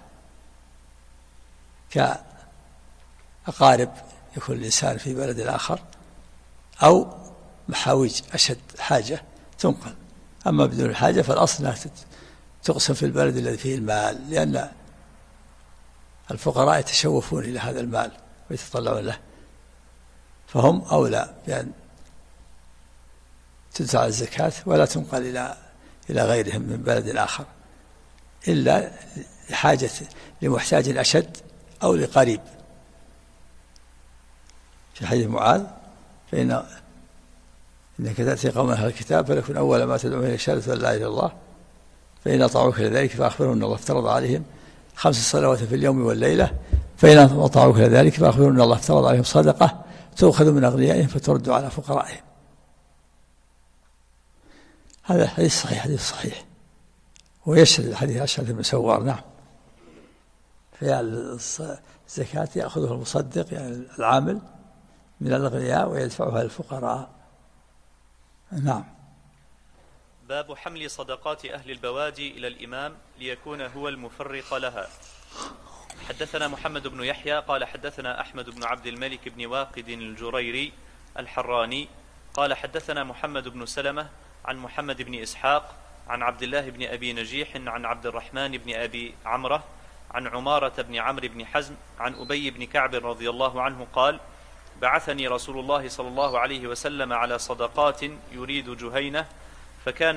كأقارب يكون الإنسان في بلد آخر أو محاويج أشد حاجة تنقل. أما بدون الحاجة فالأصل أنها تقسم في البلد الذي فيه المال، لأن الفقراء يتشوفون إلى هذا المال ويتطلعون له، فهم أولى بأن تدفع الزكاة ولا تنقل إلى غيرهم من بلد آخر إلا لحاجة لمحتاج أشد أو لقريب. في حديث معاذ: إنك تأتي قوم أهل الكتاب فليكن أول ما تدعوهم إلى شهادة أن لا إله إلا الله، فإن أطاعوك لذلك فأخبرهم أن الله افترض عليهم 5 صلوات في اليوم والليلة، فإن أطاعوك لذلك فأخبرهم أن الله افترض عليهم صدقة تؤخذ من أغنيائهم فترد على فقرائهم. هذا حديث صحيح، حديث صحيح، ويشهد الحديث أشهد بن سوار. نعم. في الزكاة يأخذها المصدق يعني العامل من الأغنياء ويدفعها للفقراء. نعم. باب حمل صدقات أهل البوادي إلى الإمام ليكون هو المفرق لها. حدثنا محمد بن يحيى قال حدثنا أحمد بن عبد الملك بن واقد الجريري الحراني قال حدثنا محمد بن سلمة عن محمد بن إسحاق عن عبد الله بن أبي نجيح عن عبد الرحمن بن أبي عمرة عن عمارة بن عمرو بن حزم عن أبي بن كعب رضي الله عنه قال بعثني رسول الله صلى الله عليه وسلم على صدقات يريد جهينة، فكان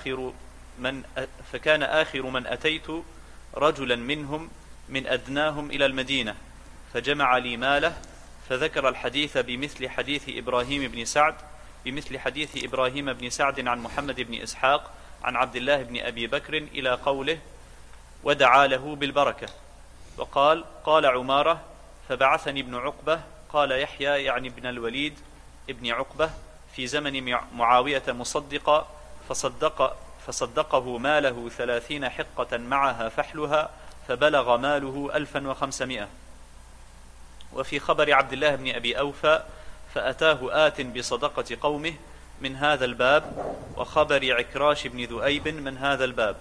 آخر من أتيت رجلا منهم من أدناهم إلى المدينة فجمع لي ماله، فذكر الحديث بمثل حديث إبراهيم بن سعد عن محمد بن إسحاق عن عبد الله بن أبي بكر إلى قوله ودعا له بالبركة. وقال قال عمارة فبعثني ابن عقبة قال يحيى يعني ابن الوليد ابن عقبة في زمن معاوية مصدقا فصدقه ماله 30 حقة معها فحلها فبلغ ماله 1500. وفي خبر عبد الله بن أبي أوفى فأتاه آت بصدقة قومه من هذا الباب، وخبر عكراش بن ذؤيب من هذا الباب.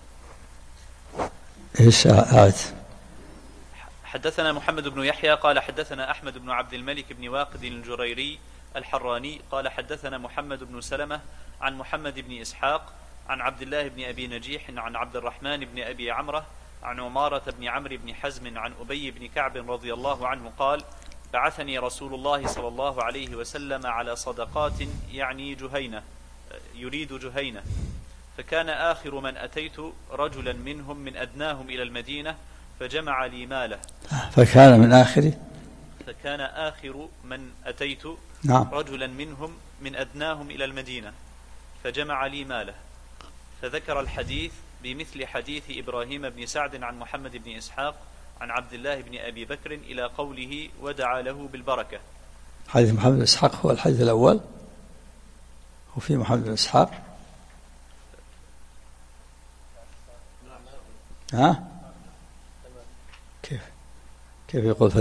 إيش آت؟ حدثنا محمد بن يحيى قال حدثنا أحمد بن عبد الملك بن واقد الجريري الحراني قال حدثنا محمد بن سلمة عن محمد بن إسحاق عن عبد الله بن أبي نجيح عن عبد الرحمن بن أبي عمرة عن عمارة بن عمرو بن حزم عن أبي بن كعب رضي الله عنه قال بعثني رسول الله صلى الله عليه وسلم على صدقات يعني يريد جهينة، فكان آخر من أتيت رجلا منهم من أدناهم إلى المدينة فجمع لي ماله. فكان آخر من أتيت نعم. رجلا منهم من أدناهم إلى المدينة فجمع لي ماله، فذكر الحديث بمثل حديث إبراهيم بن سعد عن محمد بن إسحاق عن عبد الله بن أبي بكر إلى قوله ودعا له بالبركة. حديث محمد بن إسحاق هو الحديث الأول، وفي محمد بن إسحاق كيف يقول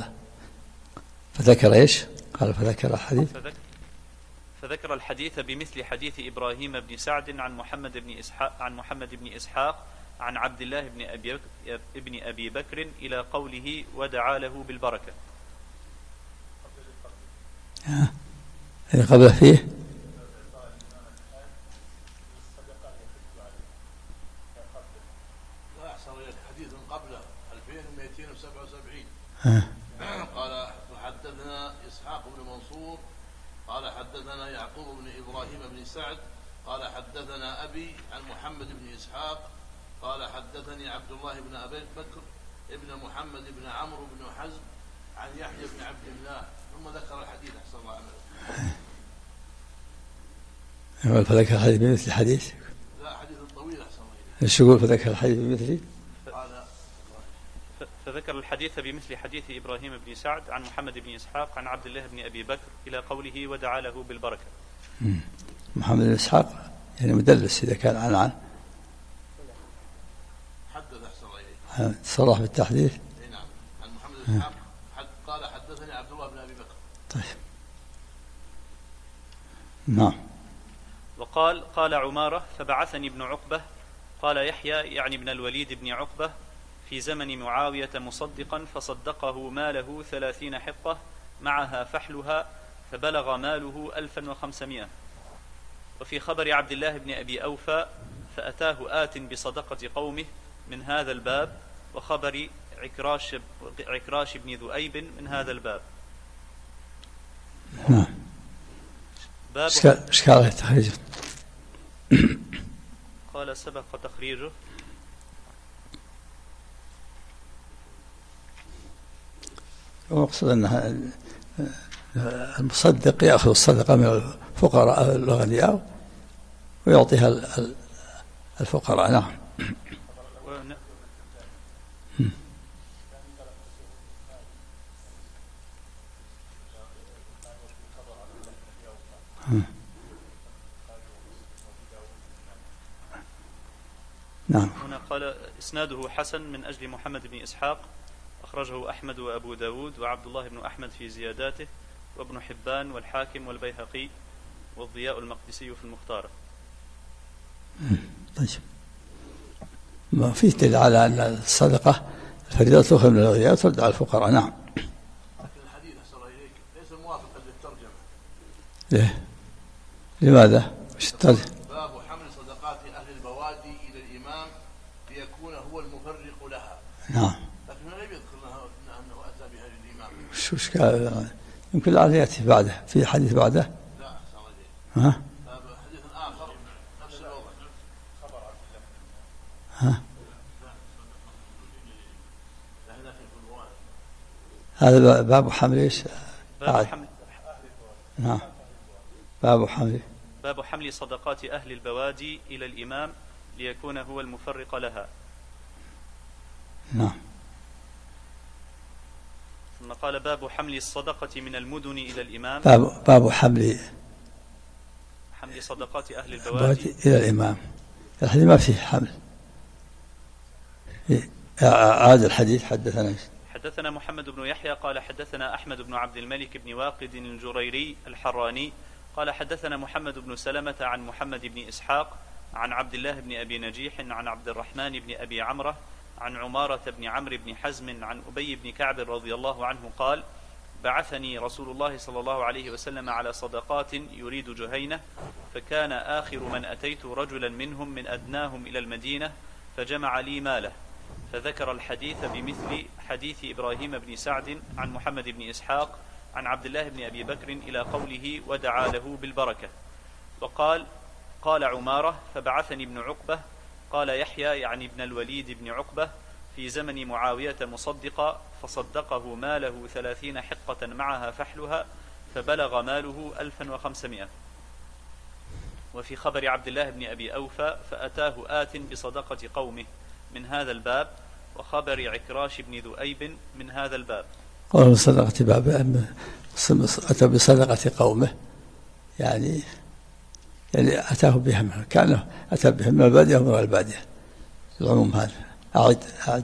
فذكر إيش؟ قال فذكر الحديث فذكر الحديث بمثل حديث إبراهيم بن سعد عن محمد بن إسحاق عن عبد الله بن أبي بكر إلى قوله ودعا له بالبركة. قبل فيه حديث قبله 2277 قال حدثنا إسحاق بن منصور قال حدثنا يعقوب بن إبراهيم بن سعد قال حدثنا أبي عن محمد بن إسحاق قال حدثني عبد الله بن أبي بكر ابن محمد بن عمرو بن حزم عن يحيى بن عبد الله، ثم ذكر الحديث أحسن الله عمله. فذكر الحديث بمثل الحديث؟ لا، حديث طويل أحسن الله. ايش يقول فذكر الحديث بمثله؟ فذكر الحديث بمثل حديث إبراهيم بن سعد عن محمد بن إسحاق عن عبد الله بن أبي بكر إلى قوله ودعا له بالبركة. محمد بن إسحاق يعني مدلس إذا كان عن حدث أحسن الله صرح بالتحديث. نعم، عن محمد بن إسحاق قال حدثني عبد الله بن أبي بكر. طيب نعم. وقال قال عمارة فبعثني ابن عقبة قال يحيى يعني ابن الوليد بن عقبة في زمن معاوية مصدقا فصدقه ماله 30 حقة معها فحلها فبلغ ماله 1500. وفي خبر عبد الله بن أبي أوفى فأتاه آت بصدقة قومه من هذا الباب، وخبر عكراش بن ذؤيب من هذا الباب. نعم. إشكال تخريجه قال سبق تخريجه. ومقصد أن المصدق يأخذ الصدقة من الفقراء الأغنياء ويعطيها الفقراء. نعم. نعم. هنا قال إسناده حسن من أجل محمد بن إسحاق، أخرجه أحمد وأبو داود وعبد الله بن أحمد في زياداته وابن حبان والحاكم والبيهقي والضياء المقدسي في المختارة. طيب، ما فيه دليل على أن الصدقة الفريضة تؤخذ من الأغنياء وترد على الفقراء. نعم. لكن الحديث أحسن الله إليك ليس موافقا للترجمة. ليه؟ لماذا؟ باب حمل صدقات أهل البوادي إلى الإمام ليكون هو المفرق لها. نعم. لكن لم يذكر أنه أتى بها للإمام. شو إشكال؟ يمكن الآن يأتي بعده، في حديث بعده. لا أحسن الله إليك. ها؟ حديث آخر نفس الوضع. خبر عبد ها؟ الله. هذا باب حمل ايش؟ باب حمل. نعم. باب حمل صدقات أهل البوادي إلى الإمام ليكون هو المفرق لها. نعم. ثم قال باب حمل الصدقة من المدن إلى الإمام. باب حمل صدقات أهل البوادي إلى الإمام. الحديث ما فيه حمل. هذا الحديث حدثنا محمد بن يحيى قال حدثنا أحمد بن عبد الملك بن واقد الجريري الحراني قال حدثنا محمد بن سلمة عن محمد بن إسحاق عن عبد الله بن أبي نجيح عن عبد الرحمن بن أبي عمرة عن عمارة بن عمرو بن حزم عن أبي بن كعب رضي الله عنه قال بعثني رسول الله صلى الله عليه وسلم على صدقات يريد جهينة، فكان آخر من أتيت رجلا منهم من أدناهم إلى المدينة فجمع لي ماله، فذكر الحديث بمثل حديث إبراهيم بن سعد عن محمد بن إسحاق عن عبد الله بن أبي بكر إلى قوله ودعا له بالبركة. وقال قال عمارة فبعثني ابن عقبة قال يحيى يعني ابن الوليد بن عقبة في زمن معاوية مصدقا فصدقه ماله 30 حقة معها فحلها فبلغ ماله 1500. وفي خبر عبد الله بن أبي أوفى فأتاه آت بصدقة قومه من هذا الباب، وخبر عكراش بن ذؤيب من هذا الباب. قال بصدقة باب أتى بصدقة قومه، يعني أتاه بهم كان أتى بهم من البادية ومن البادية. العموم هذا أعد الحديث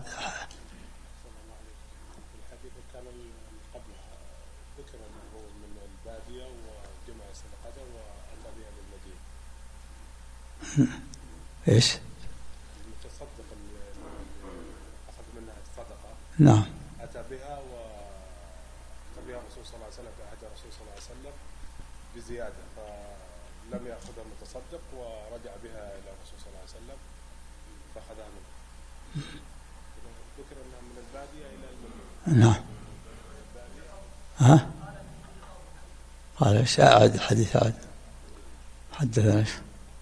كان قبل ذكر أنه من البادية وجمع صدقته وأتى بها للمدينة. إيش؟ المتصدق أخذ منها الصدقة. نعم. أتى بها الرسول صلى الله عليه وسلم في عهد الرسول صلى الله عليه وسلم بزيادة، فلم يأخذها المتصدق ورجع بها إلى الرسول صلى الله عليه وسلم فأخذها منه. ذكر أنها من البادية إلى المدينة. نعم. ها؟ قال إيش؟ أعد الحديث أعد. حدثنا إيش؟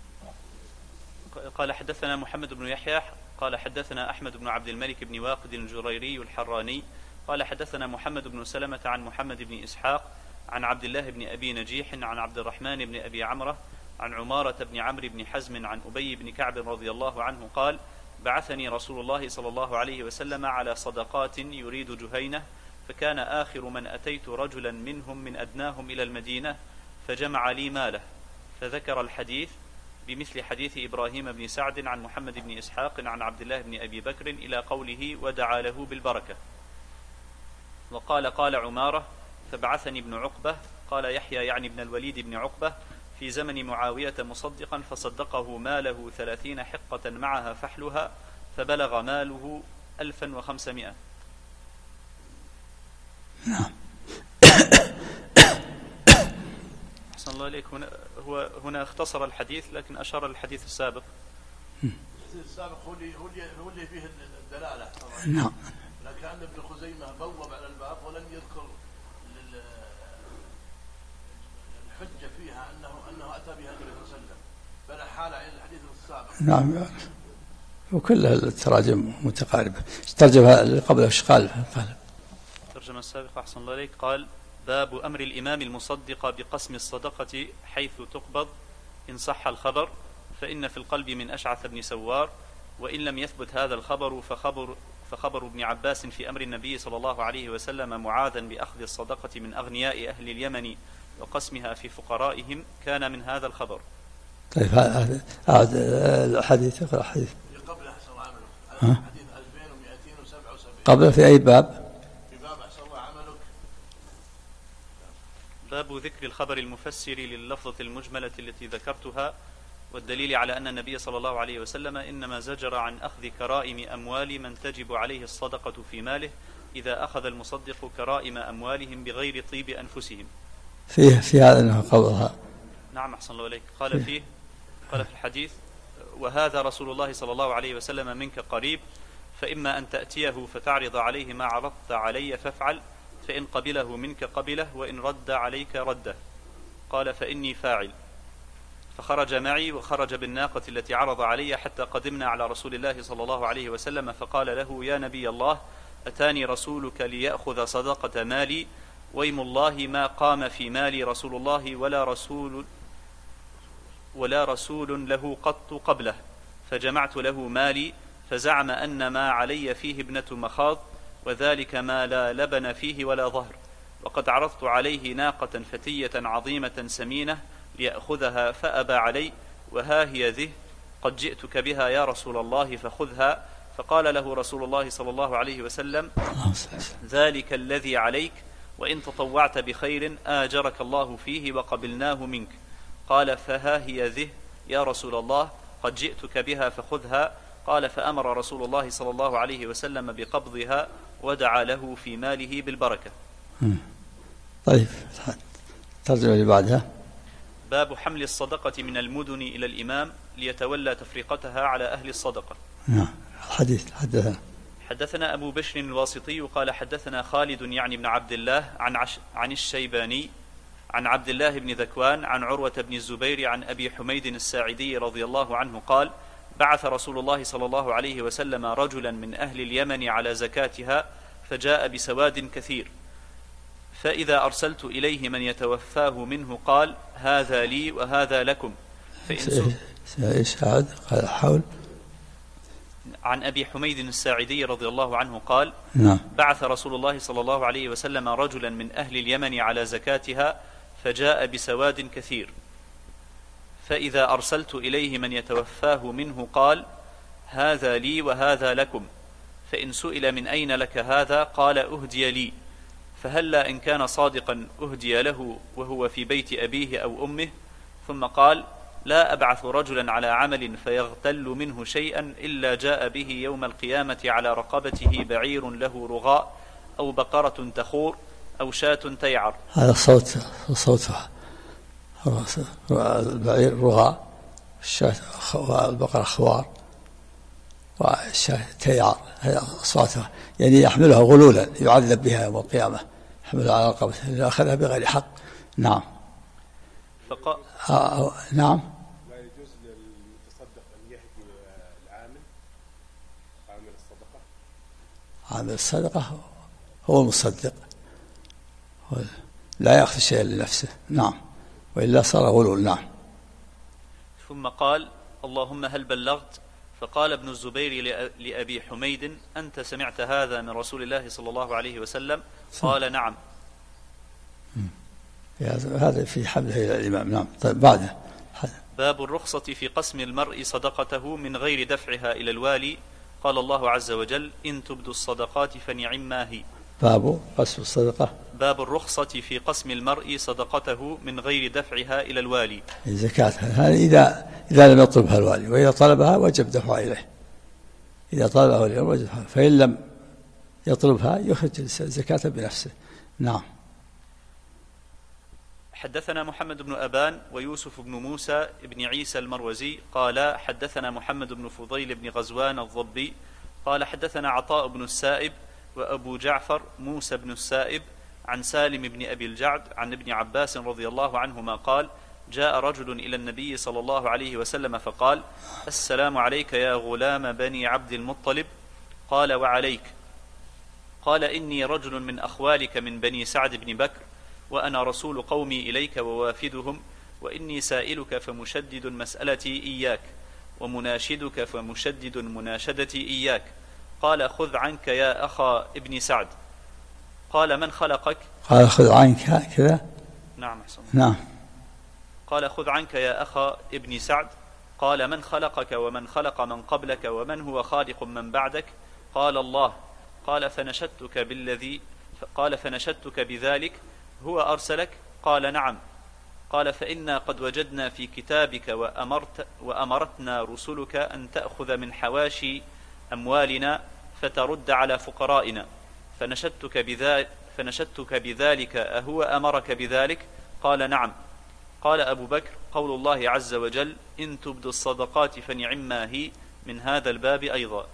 قال حدثنا محمد بن يحيى قال حدثنا أحمد بن عبد الملك بن واقد الجريري الحراني قال حدثنا محمد بن سلمة عن محمد بن إسحاق عن عبد الله بن أبي نجيح عن عبد الرحمن بن أبي عمرة عن عمارة بن عمرو بن حزم عن أبي بن كعب رضي الله عنه قال بعثني رسول الله صلى الله عليه وسلم على صدقات يريد جهينة، فكان آخر من أتيت رجلا منهم من أدناهم إلى المدينة فجمع لي ماله، فذكر الحديث بمثل حديث إبراهيم بن سعد عن محمد بن إسحاق عن عبد الله بن أبي بكر إلى قوله ودعا له بالبركة. وقال قال عمارة فبعثني ابن عقبة قال يحيى يعني ابن الوليد بن عقبة في زمن معاوية مصدقا فصدقه ماله 30 حقة معها فحلها فبلغ ماله 1500. نعم. أحسن الله إليك. هنا اختصر الحديث لكن أشار الحديث السابق. الحديث السابق هو اللي فيه الدلالة. نعم. لكن ابن خزيمة بوب على الباب ولم يذكر الحجة فيها أنه أتى بها النبي صلى الله عليه وسلم، بل حال عن الحديث السابق. نعم. وكل التراجم متقاربة. الترجمة اللي قبله ايش قال؟ الترجمة السابقة أحسن الله إليك قال باب أمر الإمام المصدق بقسم الصدقة حيث تقبض إن صح الخبر، فإن في القلب من أشعث بن سوار، وإن لم يثبت هذا الخبر فخبر ابن عباس في أمر النبي صلى الله عليه وسلم معاذا بأخذ الصدقة من أغنياء أهل اليمن وقسمها في فقرائهم كان من هذا الخبر. طيب هذا الحديث اقرأ حديث قبله حديث 2277 قبل في أي باب؟ في باب أحسن الله عملك. باب ذكر الخبر المفسر لللفظة المجملة التي ذكرتها، والدليل على أن النبي صلى الله عليه وسلم إنما زجر عن أخذ كرائم أموال من تجب عليه الصدقة في ماله إذا أخذ المصدق كرائم أموالهم بغير طيب أنفسهم. في هذا أنه قولها. نعم أحسن الله إليك. قال في الحديث: وهذا رسول الله صلى الله عليه وسلم منك قريب، فإما أن تأتيه فتعرض عليه ما عرضت علي فافعل، فإن قبله منك قبله، وإن رد عليك رده. قال: فإني فاعل. فخرج معي وخرج بالناقة التي عرض علي حتى قدمنا على رسول الله صلى الله عليه وسلم، فقال له: يا نبي الله، أتاني رسولك ليأخذ صدقة مالي، ويم الله ما قام في مالي رسول الله ولا رسول له قط قبله، فجمعت له مالي، فزعم أن ما علي فيه ابنة مخاض، وذلك ما لا لبن فيه ولا ظهر، وقد عرضت عليه ناقة فتية عظيمة سمينة ليأخذها فأبى علي، وها هي ذه قد جئتك بها يا رسول الله فخذها. فقال له رسول الله صلى الله عليه وسلم: ذلك الذي عليك، وإن تطوعت بخير آجرك الله فيه وقبلناه منك. قال: فها هي ذه يا رسول الله قد جئتك بها فخذها. قال: فأمر رسول الله صلى الله عليه وسلم بقبضها، ودعا له في ماله بالبركة. طيب، ترجمة اللي بعدها. باب حمل الصدقة من المدن إلى الإمام ليتولى تفرقتها على أهل الصدقة. نعم. الحديث حدثنا أبو بشر الواسطي قال حدثنا خالد يعني بن عبد الله عن الشيباني عن عبد الله بن ذكوان عن عروة بن الزبير عن أبي حميد الساعدي رضي الله عنه قال: بعث رسول الله صلى الله عليه وسلم رجلا من أهل اليمن على زكاتها، فجاء بسواد كثير، فإذا أرسلت إليه من يتوفاه منه قال: هذا لي وهذا لكم. حول عن أبي حميد الساعدي رضي الله عنه قال: نعم. بعث رسول الله صلى الله عليه وسلم رجلا من أهل اليمن على زكاتها، فجاء بسواد كثير، فإذا أرسلت إليه من يتوفاه منه قال: هذا لي وهذا لكم. فإن سئل من أين لك هذا قال: أهدي لي. فهلا إن كان صادقا أهدي له وهو في بيت أبيه أو أمه. ثم قال: لا أبعث رجلا على عمل فيغتل منه شيئا إلا جاء به يوم القيامة على رقبته بعير له رغاء، أو بقرة تخور، أو شاة تيعر. هذا صوتها البعير رغاء، والبقرة خوار، والشاة تيعر. هذا أصواتها، يعني يحملها غلولا يعذب بها يوم القيامة، يحملها على رقبته إذا أخذها بغير حق. نعم. نعم. لا يجوز للمتصدق أن يهدي عامل الصدقة. عامل الصدقة هو المصدق، لا يأخذ شيئا لنفسه. نعم، وإلا صار غلول. نعم. ثم قال: اللهم هل بلغت؟ فقال ابن الزبير لأبي حميد: أنت سمعت هذا من رسول الله صلى الله عليه وسلم؟ قال: نعم. هذا في حمله إلى الإمام. نعم. طيب، بعده. باب الرخصة في قسم المرء صدقته من غير دفعها إلى الوالي. قال الله عز وجل: إن تبدوا الصدقات فنعما هي. باب قسم الصدقة. باب الرخصة في قسم المرء صدقته من غير دفعها إلى الوالي. زكاتها هذه إذا لم يطلبها الوالي، وإذا طلبها وجب دفعها إليه. إذا طلبها الوالي وجب دفعها، فإن لم يطلبها يخرج الزكاة بنفسه. نعم. حدثنا محمد بن أبان ويوسف بن موسى بن عيسى المروزي قال حدثنا محمد بن فضيل بن غزوان الضبي قال حدثنا عطاء بن السائب وأبو جعفر موسى بن السائب عن سالم بن أبي الجعد عن ابن عباس رضي الله عنهما قال: جاء رجل إلى النبي صلى الله عليه وسلم فقال: السلام عليك يا غلام بني عبد المطلب. قال: وعليك. قال: إني رجل من أخوالك من بني سعد بن بكر، وأنا رسول قومي إليك ووافدهم، وإني سائلك فمشدد مسألتي إياك، ومناشدك فمشدد مناشدتي إياك. قال: خذ عنك يا أخا ابن سعد. قال: من خلقك؟ قال: خذ عنك كذا. نعم أحسن. نعم. قال: خذ عنك يا أخا ابن سعد. قال: من خلقك ومن خلق من قبلك ومن هو خالق من بعدك؟ قال: الله. قال: فنشدتك بذلك هو أرسلك؟ قال: نعم. قال: فإنا قد وجدنا في كتابك وأمرتنا رسلك أن تأخذ من حواشي أموالنا فترد على فقرائنا، فنشدتك بذلك أهو أمرك بذلك؟ قال: نعم. قال أبو بكر: قول الله عز وجل: إن تبدوا الصدقات فنعما هي، من هذا الباب أيضا.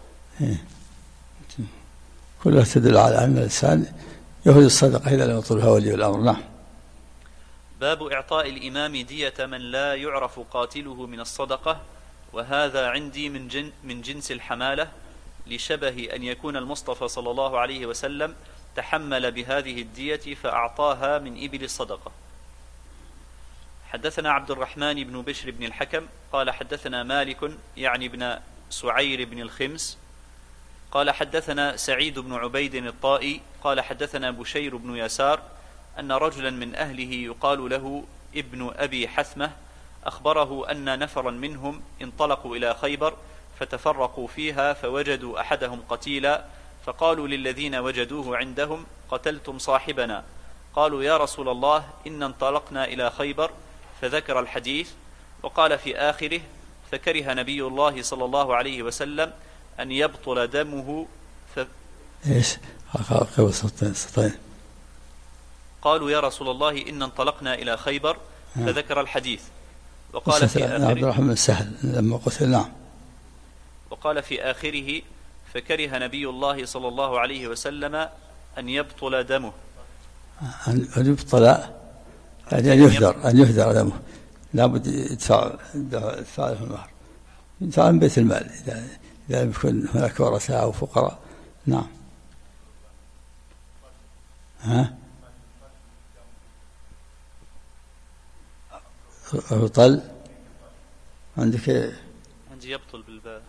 كلها تدل على أن الإنسان يأخذ الصدقة إذا لم يطلبها ولي الأمر. نعم. باب إعطاء الإمام دية من لا يعرف قاتله من الصدقة، وهذا عندي من جنس الحمالة، لشبه أن يكون المصطفى صلى الله عليه وسلم تحمل بهذه الدية فأعطاها من إبل الصدقة. حدثنا عبد الرحمن بن بشر بن الحكم قال حدثنا مالك يعني بن سعير بن الخمس قال حدثنا سعيد بن عبيد الطائي قال حدثنا بشير بن يسار أن رجلا من أهله يقال له ابن أبي حثمة أخبره أن نفرا منهم انطلقوا إلى خيبر فتفرقوا فيها فوجدوا أحدهم قتيلا، فقالوا للذين وجدوه عندهم: قتلتم صاحبنا. قالوا: يا رسول الله، إن انطلقنا إلى خيبر. فذكر الحديث وقال في آخره: فكره نبي الله صلى الله عليه وسلم أن يبطل دمه قالوا: يا رسول الله، إن انطلقنا إلى خيبر. فذكر الحديث وقال في آخره: عبد الرحمن سهل لما قتل. نعم. وقال في آخره: فكره نبي الله صلى الله عليه وسلم أن يبطل دمه. أن يبطل يعني أن يهدر دمه، لابد يدفع له المهر، يدفع من بيت المال إذا لم يكن هناك ورثة أو فقراء. نعم. يبطل عندك عندي يبطل بالباء.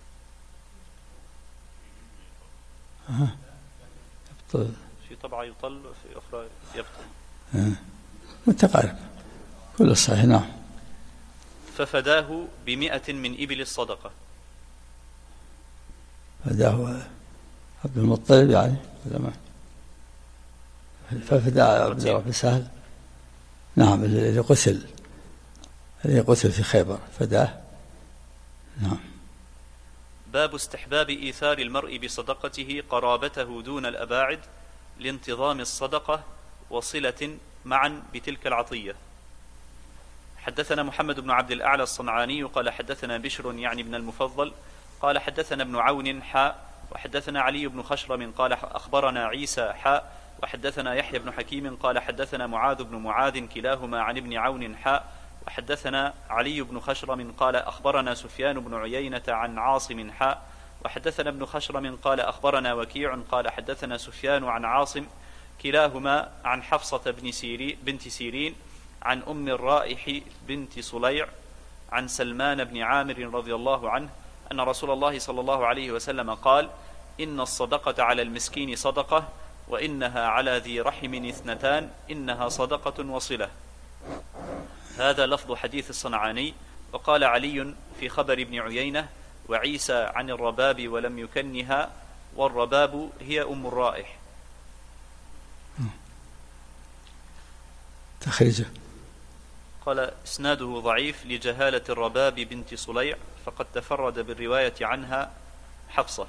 يبطل في طبعا يطل في أخرى يبطل متقارب كل صحيح. نعم. ففداه ب100 من إبل الصدقة. فداه عبد المطلب يعني ففداه عبد الله بن سهل. نعم. الذي قتل في خيبر فداه. نعم. باب استحباب إيثار المرء بصدقته قرابته دون الأباعد لانتظام الصدقة وصلة معا بتلك العطية. حدثنا محمد بن عبد الأعلى الصنعاني قال حدثنا بشر يعني بن المفضل قال حدثنا ابن عون وحدثنا علي بن خشرم قال أخبرنا عيسى وحدثنا يحيى بن حكيم قال حدثنا معاذ بن معاذ كلاهما عن ابن عون وحدثنا علي بن خشرم قال أخبرنا سفيان بن عيينة عن عاصم وحدثنا ابن خشرم قال أخبرنا وكيع قال حدثنا سفيان عن عاصم كلاهما عن حفصة بنت سيرين عن أم الرائح بنت صليع عن سلمان بن عامر رضي الله عنه أن رسول الله صلى الله عليه وسلم قال: إن الصدقة على المسكين صدقة، وإنها على ذي رحم 2، إنها صدقة وصلة. هذا لفظ حديث الصنعاني. وقال علي في خبر ابن عيينة: وعيسى عن الرباب ولم يكنها، والرباب هي أم الرائح. تخريجه قال إسناده ضعيف لجهالة الرباب بنت صليع، فقد تفرد بالرواية عنها حفصة.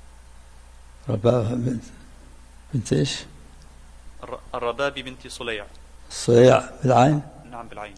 رباب بنت إيش؟ الرباب بنت صليع. صليع بالعين؟ نعم بالعين.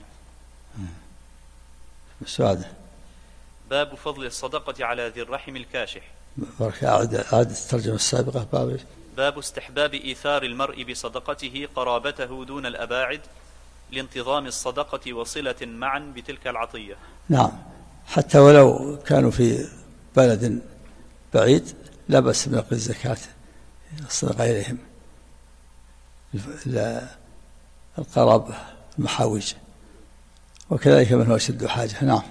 مساعدة. باب فضل الصدقة على ذي الرحم الكاشح. أعد الترجمة السابقة. باب استحباب إيثار المرء بصدقته قرابته دون الأباعد لانتظام الصدقة وصلة معا بتلك العطية. نعم. حتى ولو كانوا في بلد بعيد لا بأس بنقل الزكاة الصدقة إليهم، القرابة المحاوج، وكذلك من هو أشد حاجة. نعم.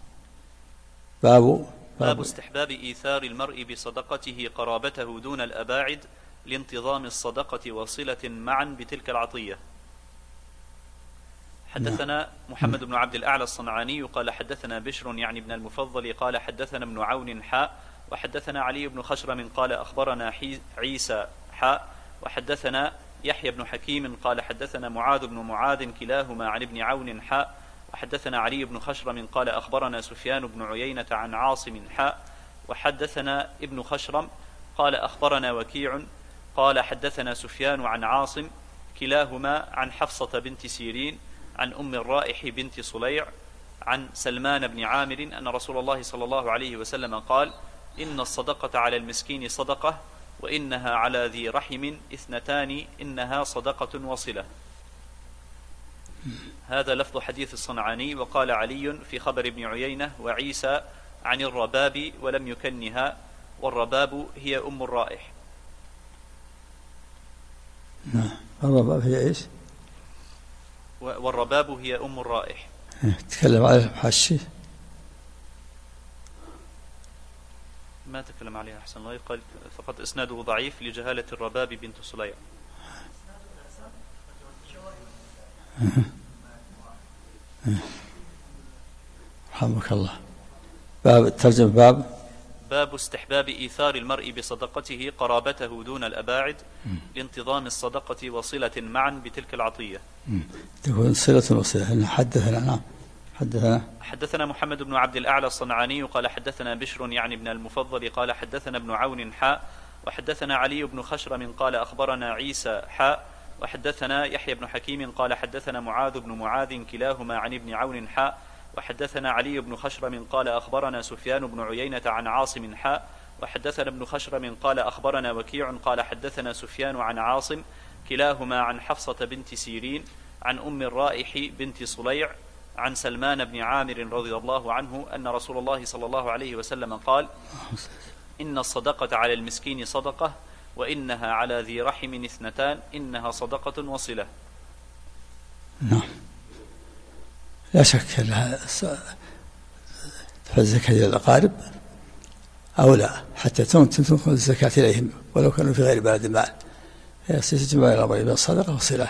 باب استحباب إيثار المرء بصدقته قرابته دون الأباعد لانتظام الصدقة وصلة معا بتلك العطية. حدثنا محمد بن عبد الأعلى الصنعاني قال حدثنا بشر يعني ابن المفضل قال حدثنا ابن عون حاء وحدثنا علي بن خشرم قال أخبرنا عيسى حاء وحدثنا يحيى بن حكيم قال حدثنا معاذ بن معاذ كلاهما عن ابن عون حاء وحدثنا علي بن خشرم قال أخبرنا سفيان بن عيينة عن عاصم حاء وحدثنا ابن خشرم قال أخبرنا وكيع قال حدثنا سفيان عن عاصم كلاهما عن حفصة بنت سيرين عن أم الرائح بنت صليع عن سلمان بن عامر أن رسول الله صلى الله عليه وسلم قال إن الصدقة على المسكين صدقة وإنها على ذي رحم اثنتان إنها صدقة وصلة. هذا لفظ حديث الصنعاني. وقال علي في خبر ابن عيينة وعيسى عن الرباب ولم يكنها، والرباب هي أم الرائح. الرباب هي إيش؟ والرباب هي أم الرائح. تكلم على الحشي ما تكلم عليها أحسن الله، قال فقط إسناده ضعيف لجهالة الرباب بنت صليع. رحمك الله. باب الترجمة باب استحباب إيثار المرء بصدقته قرابته دون الأباعد لانتظام الصدقة وصلة معا بتلك العطية. تكون صلة وصلة. حدثنا محمد بن عبد الأعلى الصنعاني قال حدثنا بشر يعني ابن المفضل قال حدثنا ابن عون حاء وحدثنا علي بن خشرم قال أخبرنا عيسى حاء وحدثنا يحيى بن حكيم قال حدثنا معاذ بن معاذ كلاهما عن ابن عون حاء وحدثنا علي بن خشرم قال أخبرنا سفيان بن عيينة عن عاصم حاء وحدثنا ابن خشرم قال أخبرنا وكيع قال حدثنا سفيان عن عاصم كلاهما عن حفصة بنت سيرين عن أم الرائح بنت صليع عن سلمان بن عامر رضي الله عنه أن رسول الله صلى الله عليه وسلم قال إن الصدقة على المسكين صدقة وإنها على ذي رحم اثنتان إنها صدقة وصلة. نعم لا شك أنها فالزكاة للأقارب أو لا حتى تنقل الزكاة إليهم ولو كانوا في غير بلد المال، يجمع الأمر بين الصدقة والصلة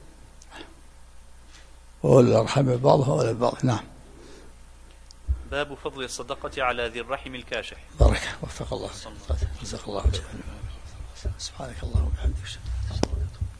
وأولي الأرحام بعضها ولا بعض. نعم. باب فضل الصدقة على ذي الرحم الكاشح. بركة وفق الله. جزاك الله خيرا. سبحانك اللهم وبحمدك.